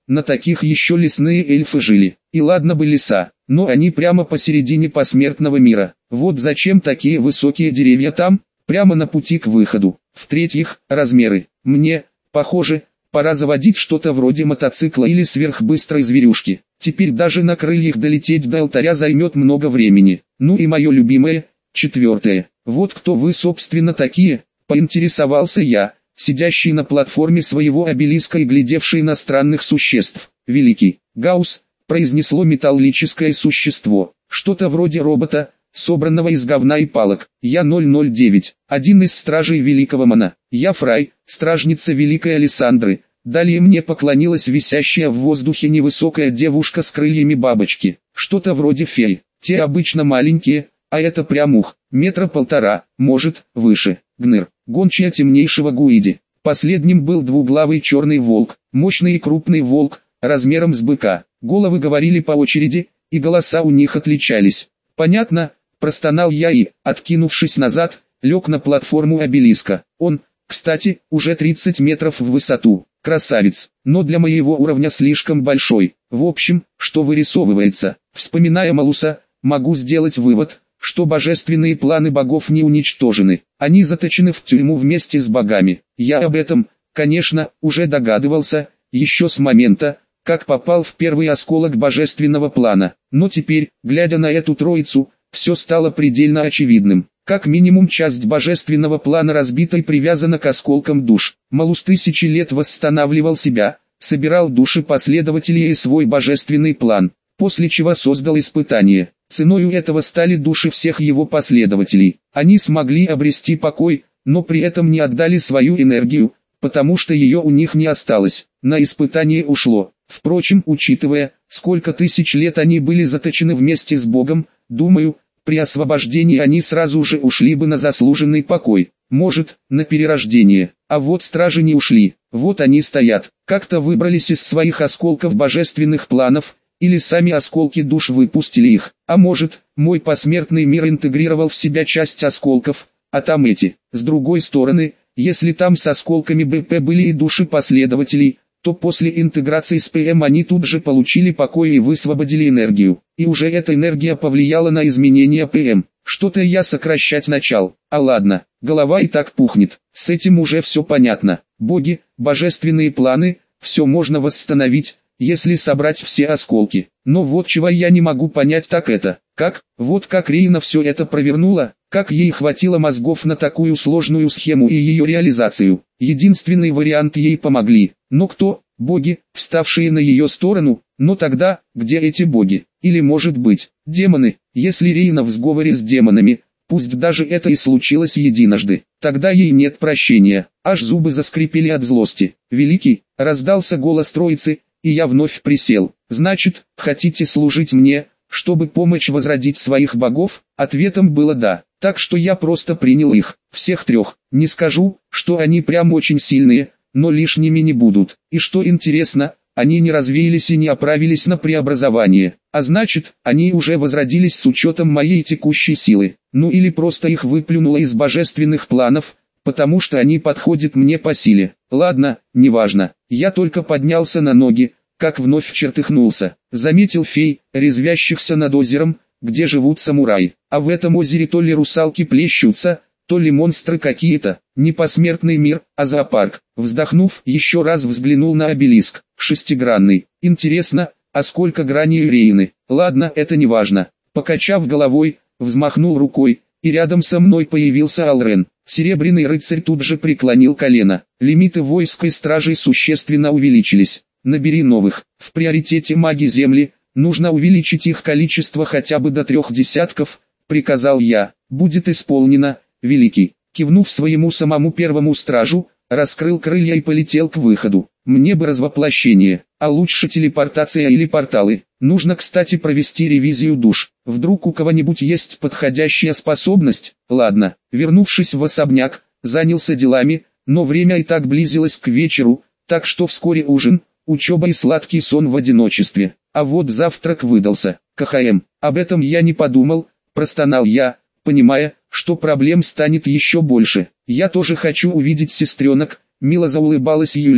на таких еще лесные эльфы жили. И ладно бы леса, но они прямо посередине посмертного мира. Вот зачем такие высокие деревья там, прямо на пути к выходу. В-третьих, размеры. Мне, похоже, пора заводить что-то вроде мотоцикла или сверхбыстрой зверюшки. Теперь даже на крыльях долететь до алтаря займет много времени. Ну и мое любимое, четвертое. Вот кто вы собственно такие, поинтересовался я, сидящий на платформе своего обелиска и глядевший на странных существ. Великий Гаусс, произнесло металлическое существо, что-то вроде робота, собранного из говна и палок. Я ноль ноль девять, один из стражей Великого Мана. Я Фрай, стражница Великой Алессандры. Далее мне поклонилась висящая в воздухе невысокая девушка с крыльями бабочки, что-то вроде феи. Те обычно маленькие, а это прям ух, метра полтора, может, выше. Гныр, гончая темнейшего Гуиди. Последним был двуглавый черный волк, мощный и крупный волк, размером с быка. Головы говорили по очереди, и голоса у них отличались. Понятно, простонал я и, откинувшись назад, лег на платформу обелиска. Он, кстати, уже тридцать метров в высоту. Красавец, но для моего уровня слишком большой. В общем, что вырисовывается? Вспоминая Малуса, могу сделать вывод, что божественные планы богов не уничтожены. Они заточены в тюрьму вместе с богами. Я об этом, конечно, уже догадывался, еще с момента, как попал в первый осколок божественного плана. Но теперь, глядя на эту троицу, все стало предельно очевидным. Как минимум часть божественного плана разбита и привязана к осколкам душ. Малус тысячи лет восстанавливал себя, собирал души последователей и свой божественный план, после чего создал испытание. Ценою этого стали души всех его последователей. Они смогли обрести покой, но при этом не отдали свою энергию, потому что ее у них не осталось. На испытание ушло. Впрочем, учитывая, сколько тысяч лет они были заточены вместе с Богом, думаю, при освобождении они сразу же ушли бы на заслуженный покой, может, на перерождение. А вот стражи не ушли, вот они стоят, как-то выбрались из своих осколков божественных планов, или сами осколки душ выпустили их. А может, мой посмертный мир интегрировал в себя часть осколков, а там эти. С другой стороны, если там с осколками БП были и души последователей, то после интеграции с ПМ они тут же получили покой и высвободили энергию. И уже эта энергия повлияла на изменения ПМ. Что-то я сокращать начал. А ладно, голова и так пухнет. С этим уже все понятно. Боги, божественные планы, все можно восстановить, если собрать все осколки. Но вот чего я не могу понять, так это, как, вот как Рейна все это провернула, как ей хватило мозгов на такую сложную схему и ее реализацию. Единственный вариант: ей помогли. Но кто? Боги, вставшие на ее сторону. Но тогда, где эти боги? Или может быть, демоны? Если Рейна в сговоре с демонами, пусть даже это и случилось единожды, тогда ей нет прощения. Аж зубы заскрипели от злости. Великий, раздался голос троицы, и я вновь присел. Значит, хотите служить мне, чтобы помочь возродить своих богов? Ответом было да. Так что я просто принял их, всех трех. Не скажу, что они прям очень сильные, но лишними не будут. И что интересно, они не развеялись и не оправились на преобразование. А значит, они уже возродились с учетом моей текущей силы. Ну или просто их выплюнуло из божественных планов, потому что они подходят мне по силе. Ладно, неважно. Я только поднялся на ноги, как вновь чертыхнулся. Заметил фей, резвящихся над озером, где живут самураи. А в этом озере то ли русалки плещутся, то ли монстры какие-то. Не посмертный мир, а зоопарк. Вздохнув, еще раз взглянул на обелиск. Шестигранный. Интересно, а сколько граней у Рейны? Ладно, это не важно. Покачав головой, взмахнул рукой, и рядом со мной появился Алрен. Серебряный рыцарь тут же преклонил колено. Лимиты войск и стражей существенно увеличились. Набери новых. В приоритете маги земли. Нужно увеличить их количество хотя бы до трех десятков, приказал я. Будет исполнено, великий. Кивнув своему самому первому стражу, раскрыл крылья и полетел к выходу. Мне бы развоплощение, а лучше телепортация или порталы. Нужно, кстати, провести ревизию душ. Вдруг у кого-нибудь есть подходящая способность? Ладно, вернувшись в особняк, занялся делами, но время и так близилось к вечеру, так что вскоре ужин, учеба и сладкий сон в одиночестве. А вот завтрак выдался. КХМ, об этом я не подумал, простонал я, понимая, что проблем станет еще больше. Я тоже хочу увидеть сестренок, мило заулыбалась Юля.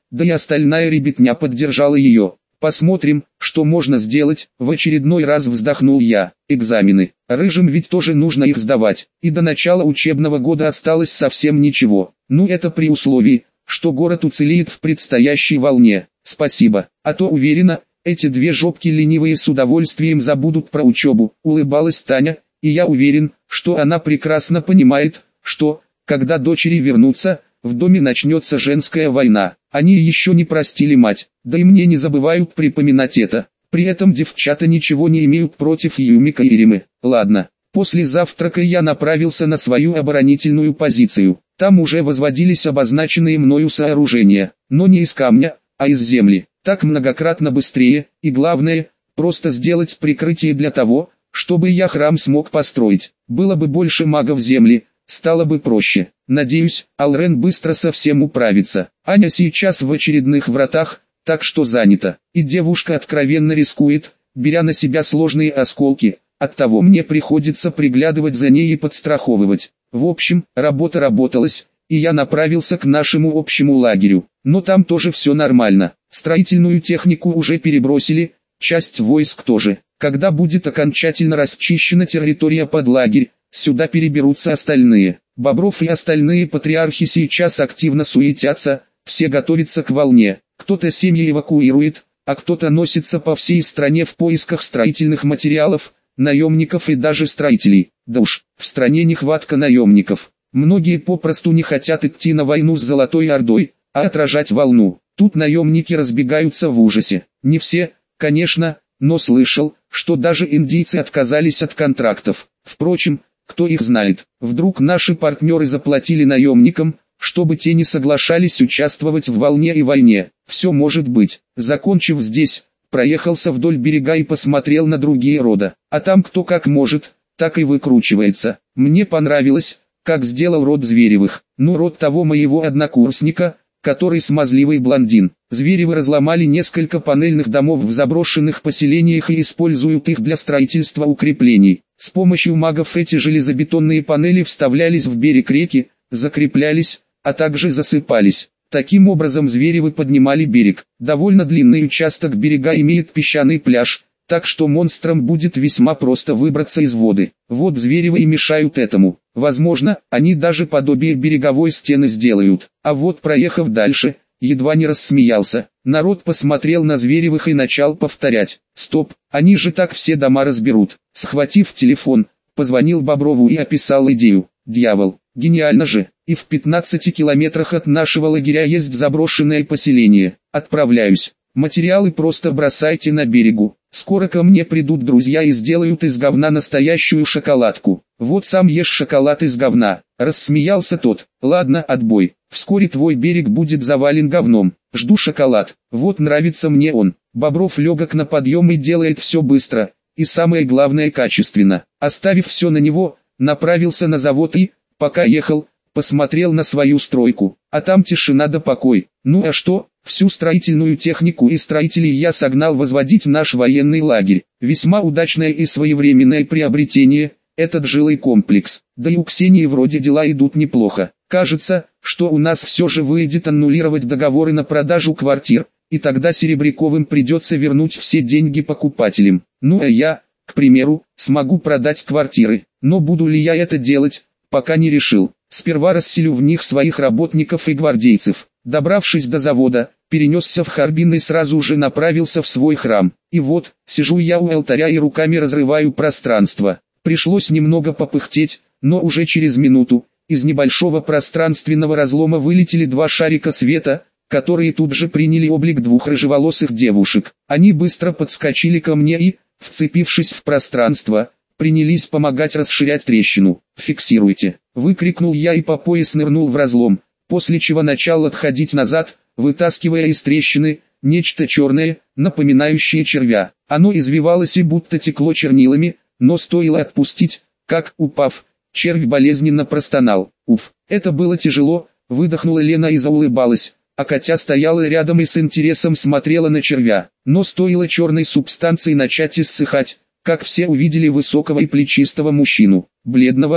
да и остальная ребятня поддержала ее. Посмотрим, что можно сделать, в очередной раз вздохнул я. Экзамены. Рыжим ведь тоже нужно их сдавать, и до начала учебного года осталось совсем ничего. Ну это при условии, что город уцелеет в предстоящей волне. Спасибо, а то уверена, эти две жопки ленивые с удовольствием забудут про учебу, улыбалась Таня, и я уверен, что она прекрасно понимает, что, когда дочери вернутся, в доме начнется женская война. Они еще не простили мать, да и мне не забывают припоминать это. При этом девчата ничего не имеют против Юмика и Римы. Ладно, после завтрака я направился на свою оборонительную позицию. Там уже возводились обозначенные мною сооружения, но не из камня, а из земли. Так многократно быстрее, и главное, просто сделать прикрытие для того, чтобы я храм смог построить. Было бы больше магов земли, стало бы проще. Надеюсь, Алрен быстро со всем управится. Аня сейчас в очередных вратах, так что занята. И девушка откровенно рискует, беря на себя сложные осколки. Оттого мне приходится приглядывать за ней и подстраховывать. В общем, работа работалась, и я направился к нашему общему лагерю. Но там тоже все нормально. Строительную технику уже перебросили, часть войск тоже. Когда будет окончательно расчищена территория под лагерь, сюда переберутся остальные. Бобров и остальные патриархи сейчас активно суетятся, все готовятся к волне. Кто-то семьи эвакуирует, а кто-то носится по всей стране в поисках строительных материалов, наемников и даже строителей. Да уж, в стране нехватка наемников. Многие попросту не хотят идти на войну с Золотой Ордой, а отражать волну. Тут наемники разбегаются в ужасе. Не все, конечно, но слышал, что даже индийцы отказались от контрактов. Впрочем, кто их знает, вдруг наши партнеры заплатили наемникам, чтобы те не соглашались участвовать в волне и войне. Все может быть. Закончив здесь, проехался вдоль берега и посмотрел на другие рода. А там кто как может, так и выкручивается. Мне понравилось, как сделал род Зверевых. Ну, род того моего однокурсника, который смазливый блондин. Зверевы разломали несколько панельных домов в заброшенных поселениях и используют их для строительства укреплений. С помощью магов эти железобетонные панели вставлялись в берег реки, закреплялись, а также засыпались. Таким образом Зверевы поднимали берег. Довольно длинный участок берега имеет песчаный пляж, так что монстрам будет весьма просто выбраться из воды. Вот Зверевы и мешают этому. Возможно, они даже подобие береговой стены сделают. А вот проехав дальше, едва не рассмеялся. Народ посмотрел на Зверевых и начал повторять. Стоп, они же так все дома разберут. Схватив телефон, позвонил Боброву и описал идею. Дьявол, гениально же. И в пятнадцати километрах от нашего лагеря есть заброшенное поселение. Отправляюсь. Материалы просто бросайте на берегу. Скоро ко мне придут друзья и сделают из говна настоящую шоколадку. Вот сам ешь шоколад из говна. Рассмеялся тот. Ладно, отбой. Вскоре твой берег будет завален говном. Жду шоколад. Вот нравится мне он. Бобров легок на подъем и делает все быстро. И самое главное качественно. Оставив все на него, направился на завод и, пока ехал, посмотрел на свою стройку. А там тишина да покой. Ну а что? Всю строительную технику и строителей я согнал возводить наш военный лагерь. Весьма удачное и своевременное приобретение, этот жилой комплекс. Да и у Ксении вроде дела идут неплохо. Кажется, что у нас все же выйдет аннулировать договоры на продажу квартир, и тогда Серебряковым придется вернуть все деньги покупателям. Ну а я, к примеру, смогу продать квартиры. Но буду ли я это делать, пока не решил. Сперва расселю в них своих работников и гвардейцев. Добравшись до завода, перенесся в Харбин и сразу же направился в свой храм. И вот, сижу я у алтаря и руками разрываю пространство. Пришлось немного попыхтеть, но уже через минуту, из небольшого пространственного разлома вылетели два шарика света, которые тут же приняли облик двух рыжеволосых девушек. Они быстро подскочили ко мне и, вцепившись в пространство, принялись помогать расширять трещину. «Фиксируйте!» — выкрикнул я и по пояс нырнул в разлом, после чего начал отходить назад, вытаскивая из трещины нечто черное, напоминающее червя. Оно извивалось и будто текло чернилами, но стоило отпустить, как, упав, червь болезненно простонал. Уф, это было тяжело, выдохнула Лена и заулыбалась, а Катя стояла рядом и с интересом смотрела на червя. Но стоило черной субстанции начать иссыхать, как все увидели высокого и плечистого мужчину, бледного,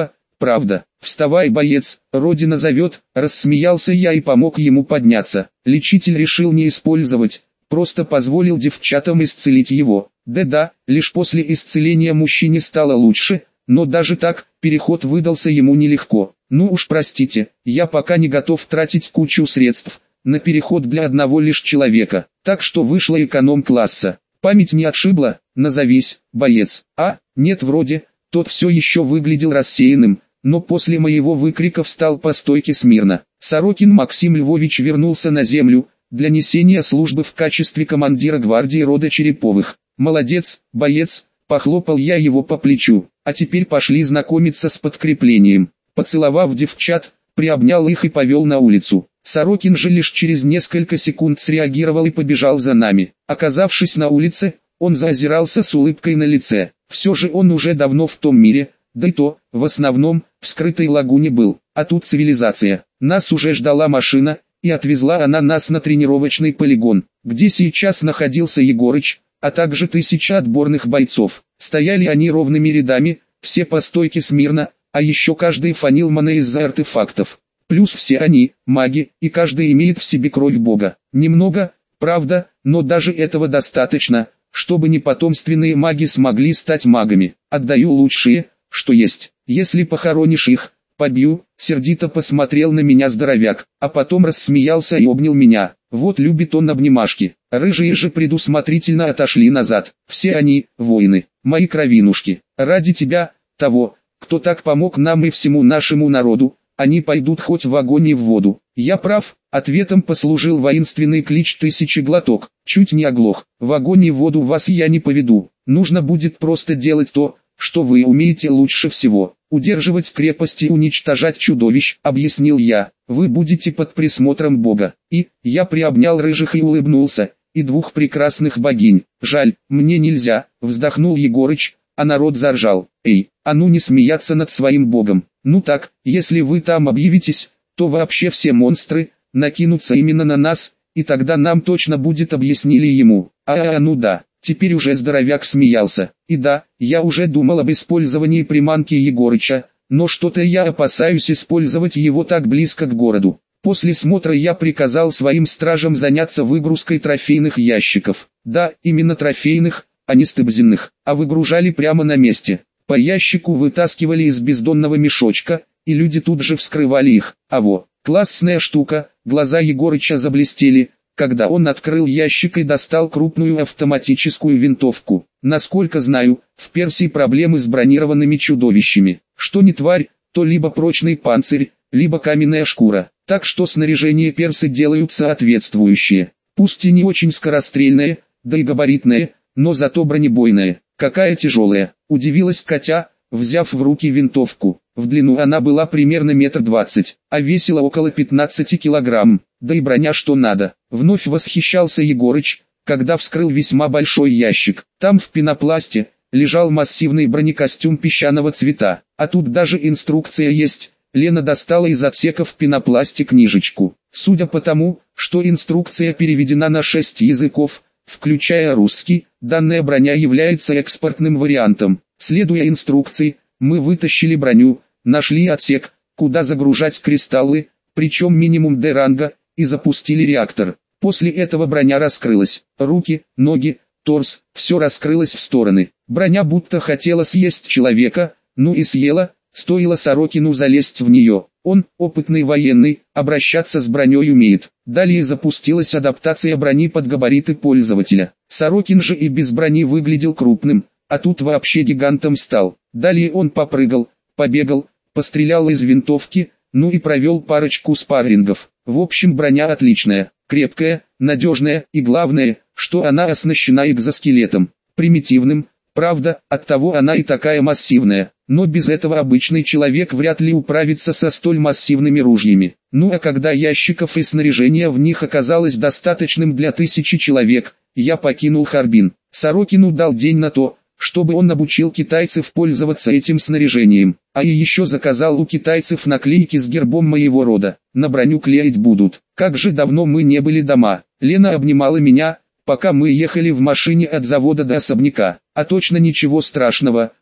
правда. Вставай, боец, Родина зовет, рассмеялся я и помог ему подняться. Лечитель решил не использовать, просто позволил девчатам исцелить его. Да-да, лишь после исцеления мужчине стало лучше, но даже так, переход выдался ему нелегко. Ну уж простите, я пока не готов тратить кучу средств на переход для одного лишь человека, так что вышла эконом-класса. Память не отшибла, назовись, боец. А, нет вроде, тот все еще выглядел рассеянным, но после моего выкрика встал по стойке смирно. Сорокин Максим Львович вернулся на землю, для несения службы в качестве командира гвардии рода Череповых. Молодец, боец, похлопал я его по плечу. А теперь пошли знакомиться с подкреплением. Поцеловав девчат, приобнял их и повел на улицу. Сорокин же лишь через несколько секунд среагировал и побежал за нами. Оказавшись на улице, он заозирался с улыбкой на лице. Все же он уже давно в том мире, да и то, в основном, в скрытой лагуне был. А тут цивилизация. Нас уже ждала машина, и отвезла она нас на тренировочный полигон, где сейчас находился Егорыч, а также тысяча отборных бойцов. Стояли они ровными рядами, все по стойке смирно, а еще каждый фанил мана из-за артефактов. Плюс все они, маги, и каждый имеет в себе кровь бога. Немного, правда, но даже этого достаточно, чтобы непотомственные маги смогли стать магами. Отдаю лучшие, что есть. Если похоронишь их, побью, сердито посмотрел на меня здоровяк, а потом рассмеялся и обнял меня. Вот любит он обнимашки. Рыжие же предусмотрительно отошли назад. Все они, воины, мои кровинушки. Ради тебя, того, кто так помог нам и всему нашему народу, они пойдут хоть в огонь и в воду. Я прав, ответом послужил воинственный клич тысячи глоток. Чуть не оглох. В огонь и в воду вас я не поведу. Нужно будет просто делать то, что вы умеете лучше всего. Удерживать крепости и уничтожать чудовищ, объяснил я. Вы будете под присмотром Бога. И, я приобнял рыжих и улыбнулся, и двух прекрасных богинь. Жаль, мне нельзя, вздохнул Егорыч, а народ заржал. Эй, а ну не смеяться над своим богом. Ну так, если вы там объявитесь, то вообще все монстры накинутся именно на нас, и тогда нам точно будет, объяснили ему. А, а ну да. Теперь уже здоровяк смеялся. И да, я уже думал об использовании приманки Егорыча, но что-то я опасаюсь использовать его так близко к городу. После смотра я приказал своим стражам заняться выгрузкой трофейных ящиков. Да, именно трофейных, а не стыбзенных, а выгружали прямо на месте. По ящику вытаскивали из бездонного мешочка, и люди тут же вскрывали их. А во, классная штука, глаза Егорыча заблестели, когда он открыл ящик и достал крупную автоматическую винтовку. Насколько знаю, в Персии проблемы с бронированными чудовищами. Что не тварь, то либо прочный панцирь, либо каменная шкура. Так что снаряжение персы делают соответствующее. Пусть и не очень скорострельное, да и габаритное, но зато бронебойное. Какая тяжелая, удивилась Катя, взяв в руки винтовку. В длину она была примерно метр двадцать, а весила около пятнадцати килограмм. Да и броня что надо. Вновь восхищался Егорыч, когда вскрыл весьма большой ящик. Там в пенопласте лежал массивный бронекостюм песчаного цвета, а тут даже инструкция есть. Лена достала из отсека в пенопласте книжечку. Судя по тому, что инструкция переведена на шесть языков, включая русский, данная броня является экспортным вариантом. Следуя инструкции, мы вытащили броню, нашли отсек, куда загружать кристаллы, причем минимум Д ранга, и запустили реактор. После этого броня раскрылась. Руки, ноги, торс, все раскрылось в стороны. Броня будто хотела съесть человека, ну и съела, стоило Сорокину залезть в нее. Он, опытный военный, обращаться с броней умеет. Далее запустилась адаптация брони под габариты пользователя. Сорокин же и без брони выглядел крупным, а тут вообще гигантом стал. Далее он попрыгал, побегал, пострелял из винтовки, ну и провел парочку спаррингов. В общем, броня отличная, крепкая, надежная и главное, что она оснащена экзоскелетом. Примитивным, правда, оттого она и такая массивная, но без этого обычный человек вряд ли управится со столь массивными ружьями. Ну а когда ящиков и снаряжения в них оказалось достаточным для тысячи человек, я покинул Харбин. Сорокину дал день на то, чтобы он обучил китайцев пользоваться этим снаряжением, а и еще заказал у китайцев наклейки с гербом моего рода. На броню клеить будут. Как же давно мы не были дома. Лена обнимала меня, пока мы ехали в машине от завода до особняка. А точно ничего страшного,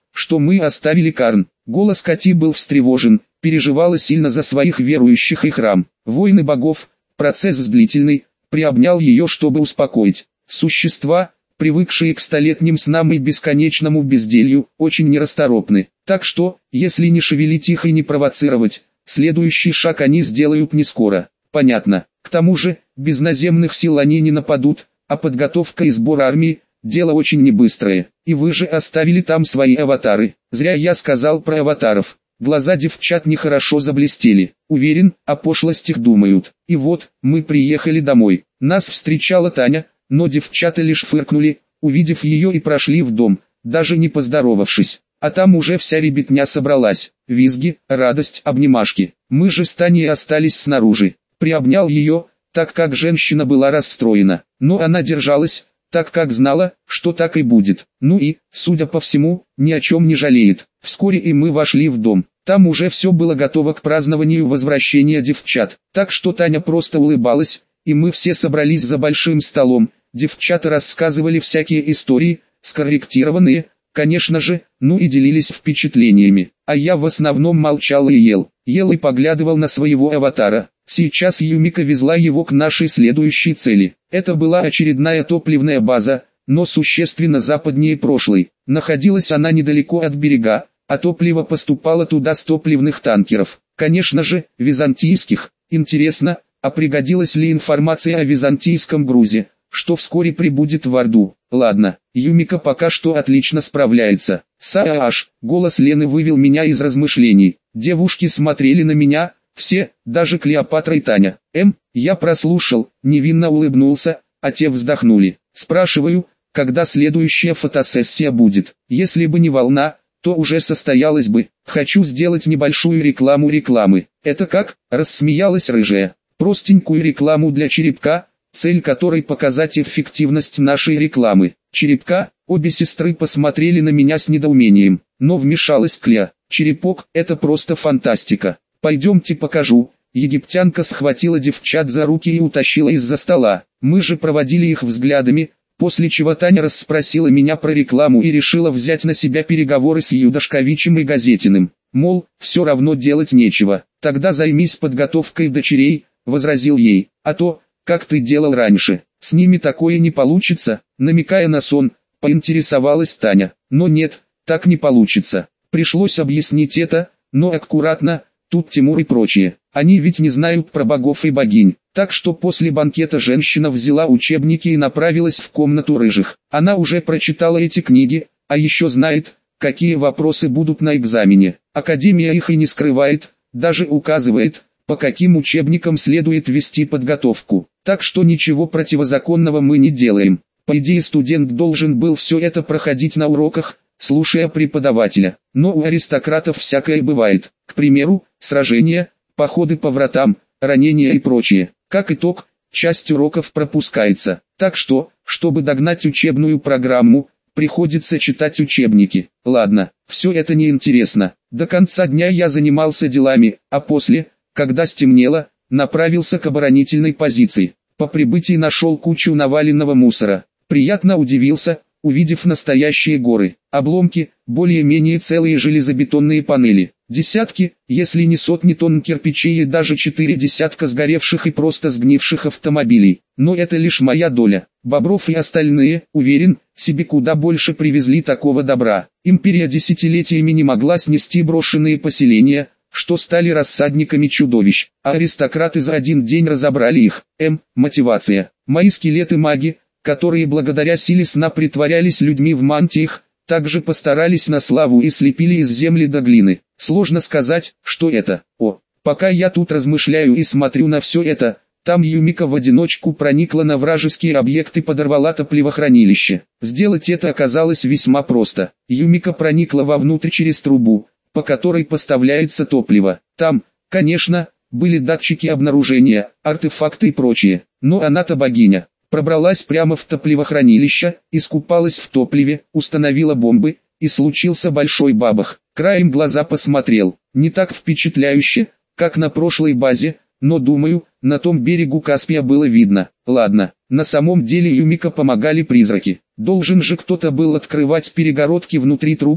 что мы оставили Карн. Голос Кати был встревожен, переживала сильно за своих верующих и храм. Войны богов, процесс длительный, приобнял ее, чтобы успокоить. Существа, привыкшие к столетним снам и бесконечному безделью, очень нерасторопны. Так что, если не шевелить их и не провоцировать, следующий шаг они сделают не скоро. Понятно. К тому же, без наземных сил они не нападут, а подготовка и сбор армии – дело очень небыстрое. И вы же оставили там свои аватары. Зря я сказал про аватаров. Глаза девчат нехорошо заблестели. Уверен, о пошлостях думают. И вот, мы приехали домой. Нас встречала Таня, но девчата лишь фыркнули, увидев ее, и прошли в дом, даже не поздоровавшись. А там уже вся ребятня собралась. Визги, радость, обнимашки. Мы же с Таней остались снаружи. Приобнял ее, так как женщина была расстроена. Но она держалась, так как знала, что так и будет. Ну и, судя по всему, ни о чем не жалеет. Вскоре и мы вошли в дом. Там уже все было готово к празднованию возвращения девчат. Так что Таня просто улыбалась, и мы все собрались за большим столом. Девчата рассказывали всякие истории, скорректированные, конечно же, ну и делились впечатлениями. А я в основном молчал и ел. Ел и поглядывал на своего аватара. Сейчас Юмика везла его к нашей следующей цели. Это была очередная топливная база, но существенно западнее прошлой. Находилась она недалеко от берега, а топливо поступало туда с топливных танкеров. Конечно же, византийских. Интересно, а пригодилась ли информация о византийском грузе, что вскоре прибудет в Орду? Ладно, Юмика пока что отлично справляется. Сааш, голос Лены вывел меня из размышлений. Девушки смотрели на меня, все, даже Клеопатра и Таня. Эм, я прослушал, невинно улыбнулся, а те вздохнули. Спрашиваю, когда следующая фотосессия будет? Если бы не волна, то уже состоялась бы. Хочу сделать небольшую рекламу рекламы. Это как? Рассмеялась рыжая. Простенькую рекламу для черепка, цель которой показать эффективность нашей рекламы. Черепка, обе сестры посмотрели на меня с недоумением, но вмешалась Кля. Черепок, это просто фантастика. Пойдемте покажу. Египтянка схватила девчат за руки и утащила из-за стола. Мы же проводили их взглядами, после чего Таня расспросила меня про рекламу и решила взять на себя переговоры с Юдашковичем и Газетиным. Мол, все равно делать нечего. Тогда займись подготовкой дочерей, возразил ей. А то, как ты делал раньше, с ними такое не получится, намекая на сон, поинтересовалась Таня. Но нет, так не получится. Пришлось объяснить это, но аккуратно. Тут Тимур и прочие, они ведь не знают про богов и богинь. Так что после банкета женщина взяла учебники и направилась в комнату рыжих. Она уже прочитала эти книги, а еще знает, какие вопросы будут на экзамене. Академия их и не скрывает, даже указывает, по каким учебникам следует вести подготовку. Так что ничего противозаконного мы не делаем. По идее, студент должен был все это проходить на уроках, слушая преподавателя. Но у аристократов всякое бывает. К примеру, сражения, походы по вратам, ранения и прочее. Как итог, часть уроков пропускается. Так что, чтобы догнать учебную программу, приходится читать учебники. Ладно, все это неинтересно. До конца дня я занимался делами, а после, когда стемнело, направился к оборонительной позиции. По прибытии нашел кучу наваленного мусора. Приятно удивился, увидев настоящие горы. Обломки, более-менее целые железобетонные панели. Десятки, если не сотни тонн кирпичей и даже четыре десятка сгоревших и просто сгнивших автомобилей. Но это лишь моя доля. Бобров и остальные, уверен, себе куда больше привезли такого добра. Империя десятилетиями не могла снести брошенные поселения, что стали рассадниками чудовищ. А аристократы за один день разобрали их. М. Мотивация. Мои скелеты-маги, которые благодаря силе сна притворялись людьми в мантиях, также постарались на славу и слепили из земли до глины. Сложно сказать, что это. О, пока я тут размышляю и смотрю на все это, там Юмика в одиночку проникла на вражеские объекты и подорвала топливохранилище. Сделать это оказалось весьма просто. Юмика проникла вовнутрь через трубу, по которой поставляется топливо. Там, конечно, были датчики обнаружения, артефакты и прочее, но она-то богиня. Пробралась прямо в топливохранилище, искупалась в топливе, установила бомбы, и случился большой бабах. Краем глаза посмотрел, не так впечатляюще, как на прошлой базе, но думаю, на том берегу Каспия было видно. Ладно, на самом деле Юмика помогали призраки. Должен же кто-то был открывать перегородки внутри труб,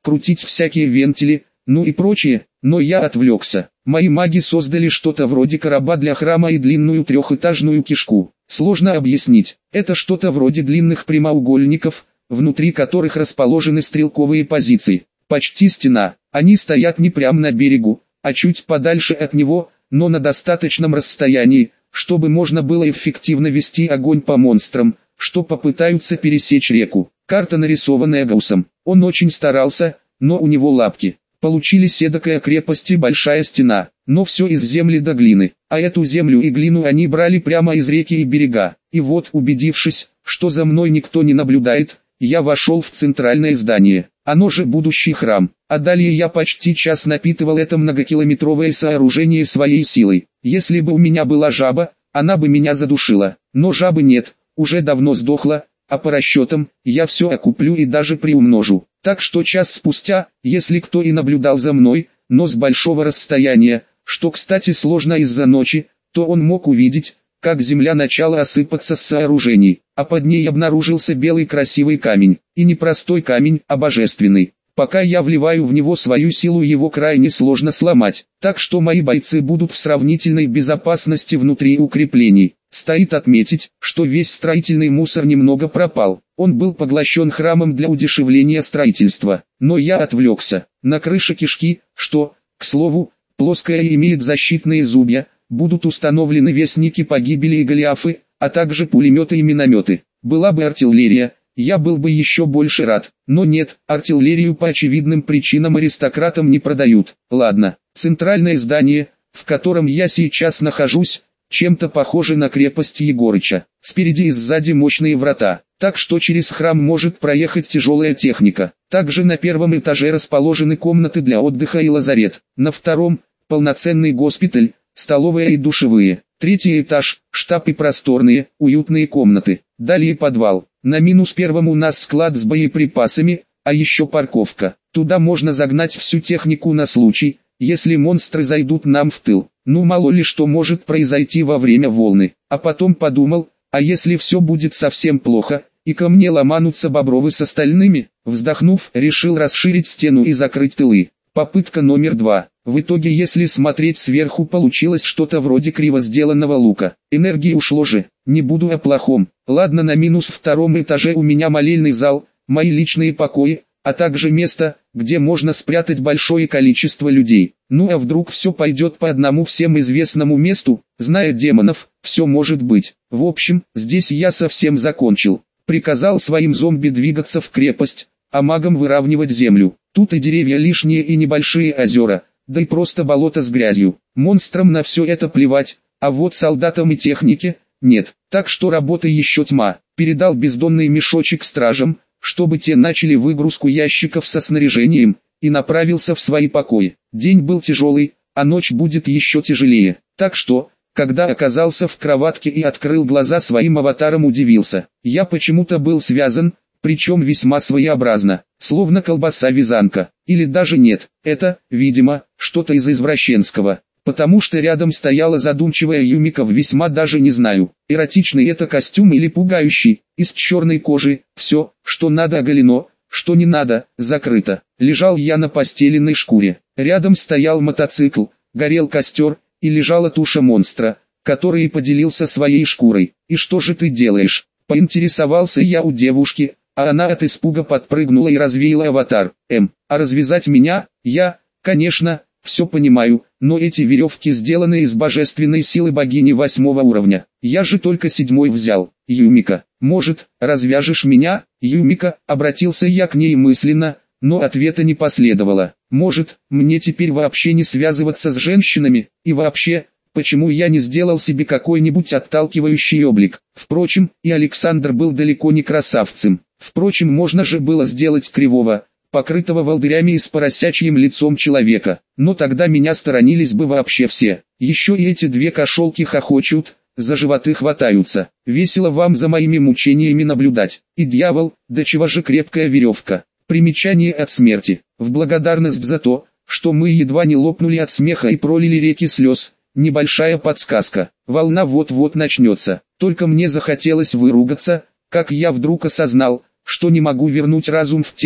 раскрутить всякие вентили, ну и прочее, но я отвлекся. Мои маги создали что-то вроде короба для храма и длинную трехэтажную кишку. Сложно объяснить, это что-то вроде длинных прямоугольников, внутри которых расположены стрелковые позиции. Почти стена, они стоят не прямо на берегу, а чуть подальше от него, но на достаточном расстоянии, чтобы можно было эффективно вести огонь по монстрам, что попытаются пересечь реку. Карта, нарисованная Гауссом. Он очень старался, но у него лапки. Получились эдакая крепость и большая стена, но все из земли до глины, а эту землю и глину они брали прямо из реки и берега. И вот, убедившись, что за мной никто не наблюдает, я вошел в центральное здание, оно же будущий храм, а далее я почти час напитывал это многокилометровое сооружение своей силой. Если бы у меня была жаба, она бы меня задушила, но жабы нет, уже давно сдохла, а по расчетам, я все окуплю и даже приумножу. Так что час спустя, если кто и наблюдал за мной, но с большого расстояния, что кстати сложно из-за ночи, то он мог увидеть, как земля начала осыпаться с сооружений, а под ней обнаружился белый красивый камень, и не простой камень, а божественный. Пока я вливаю в него свою силу, его крайне сложно сломать, так что мои бойцы будут в сравнительной безопасности внутри укреплений. Стоит отметить, что весь строительный мусор немного пропал, он был поглощен храмом для удешевления строительства, но я отвлекся. На крыше кишки, что, к слову, плоская и имеет защитные зубья, будут установлены вестники погибели и голиафы, а также пулеметы и минометы. Была бы артиллерия, я был бы еще больше рад, но нет, артиллерию по очевидным причинам аристократам не продают. Ладно, центральное здание, в котором я сейчас нахожусь, чем-то похоже на крепость Егорыча. Спереди и сзади мощные врата, так что через храм может проехать тяжелая техника. Также на первом этаже расположены комнаты для отдыха и лазарет. На втором – полноценный госпиталь, столовая и душевые. Третий этаж – штаб и просторные, уютные комнаты. Далее подвал. На минус первом у нас склад с боеприпасами, а еще парковка. Туда можно загнать всю технику на случай, если монстры зайдут нам в тыл. Ну мало ли что может произойти во время волны. А потом подумал, а если все будет совсем плохо, и ко мне ломанутся бобровы с остальными? Вздохнув, решил расширить стену и закрыть тылы. Попытка номер два. В итоге, если смотреть сверху, получилось что-то вроде криво сделанного лука. Энергии ушло же, не буду о плохом. Ладно, на минус втором этаже у меня молельный зал, мои личные покои, а также место, где можно спрятать большое количество людей. Ну а вдруг все пойдет по одному всем известному месту, зная демонов, все может быть. В общем, здесь я совсем закончил. Приказал своим зомби двигаться в крепость, а магам выравнивать землю. Тут и деревья лишние, и небольшие озера, да и просто болото с грязью. Монстрам на все это плевать, а вот солдатам и технике нет. Так что работы еще тьма. Передал бездонный мешочек стражам, чтобы те начали выгрузку ящиков со снаряжением, и направился в свои покои. День был тяжелый, а ночь будет еще тяжелее. Так что, когда оказался в кроватке и открыл глаза, своим аватаром удивился. Я почему-то был связан, причем весьма своеобразно, словно колбаса-вязанка. Или даже нет, это, видимо, что-то из извращенского. Потому что рядом стояла задумчивая Юмика в весьма даже не знаю, эротичный это костюм или пугающий, из черной кожи, все, что надо оголено, что не надо, закрыто. Лежал я на постеленной шкуре, рядом стоял мотоцикл, горел костер, и лежала туша монстра, который и поделился своей шкурой. «И что же ты делаешь?» – поинтересовался я у девушки, а она от испуга подпрыгнула и развеяла аватар. «Эм, а развязать меня? Я, конечно, все понимаю, но эти веревки сделаны из божественной силы богини восьмого уровня. Я же только седьмой взял. Юмика, может, развяжешь меня?» «Юмика», обратился я к ней мысленно, но ответа не последовало. «Может, мне теперь вообще не связываться с женщинами, и вообще, почему я не сделал себе какой-нибудь отталкивающий облик?» Впрочем, и Александр был далеко не красавцем. Впрочем, можно же было сделать кривого, покрытого волдырями и с поросячьим лицом человека, но тогда меня сторонились бы вообще все. Еще и эти две кошелки хохочут, за животы хватаются. Весело вам за моими мучениями наблюдать. И дьявол, да чего же крепкая веревка. Примечание от смерти. В благодарность за то, что мы едва не лопнули от смеха и пролили реки слез, небольшая подсказка. Волна вот-вот начнется. Только мне захотелось выругаться, как я вдруг осознал, что не могу вернуть разум в тело,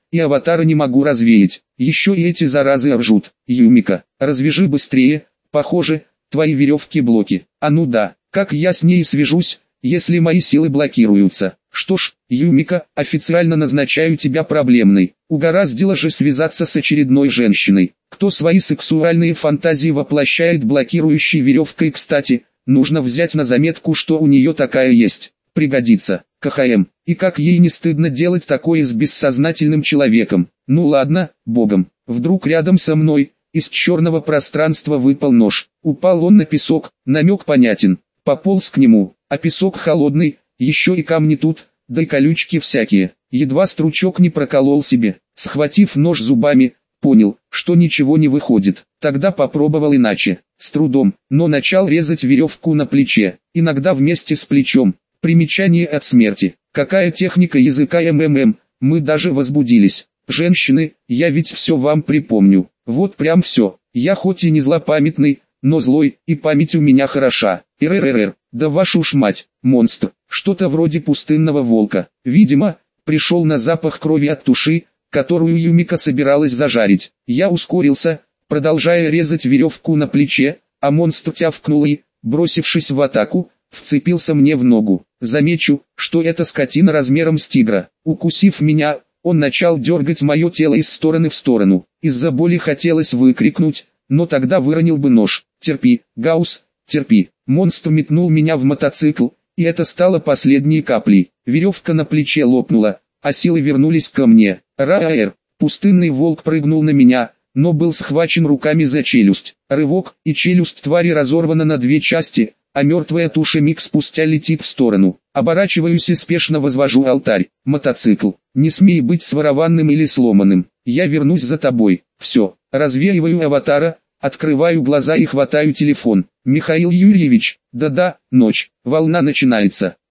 и аватара не могу развеять. Еще и эти заразы ржут. Юмика, развяжи быстрее, похоже, твои веревки-блоки. А ну да, как я с ней свяжусь, если мои силы блокируются? Что ж, Юмика, официально назначаю тебя проблемной. Угораздило же связаться с очередной женщиной. Кто свои сексуальные фантазии воплощает блокирующей веревкой, кстати, нужно взять на заметку, что у нее такая есть. Пригодится. КХМ. И как ей не стыдно делать такое с бессознательным человеком. Ну ладно, богом. Вдруг рядом со мной, из черного пространства выпал нож. Упал он на песок, намек понятен. Пополз к нему, а песок холодный, еще и камни тут, да и колючки всякие. Едва стручок не проколол себе. Схватив нож зубами, понял, что ничего не выходит. Тогда попробовал иначе, с трудом, но начал резать веревку на плече, иногда вместе с плечом. Примечание от смерти. Какая техника языка МММ, мы даже возбудились. Женщины, я ведь все вам припомню. Вот прям все. Я хоть и не злопамятный, но злой, и память у меня хороша. РРР, да вашу ж мать, монстр. Что-то вроде пустынного волка. Видимо, пришел на запах крови от туши, которую Юмика собиралась зажарить. Я ускорился, продолжая резать веревку на плече, а монстр тявкнул и, бросившись в атаку, вцепился мне в ногу. Замечу, что эта скотина размером с тигра. Укусив меня, он начал дергать мое тело из стороны в сторону. Из-за боли хотелось выкрикнуть, но тогда выронил бы нож. Терпи, Гаус, терпи. Монстр метнул меня в мотоцикл, и это стало последней каплей. Веревка на плече лопнула, а силы вернулись ко мне. Раэр. Пустынный волк прыгнул на меня, но был схвачен руками за челюсть. Рывок, и челюсть твари разорвана на две части, а мертвая туша миг спустя летит в сторону. Оборачиваюсь и спешно возвожу алтарь. Мотоцикл, не смей быть сворованным или сломанным. Я вернусь за тобой. Все, развеиваю аватара, открываю глаза и хватаю телефон. Михаил Юрьевич, да-да, ночь, волна начинается.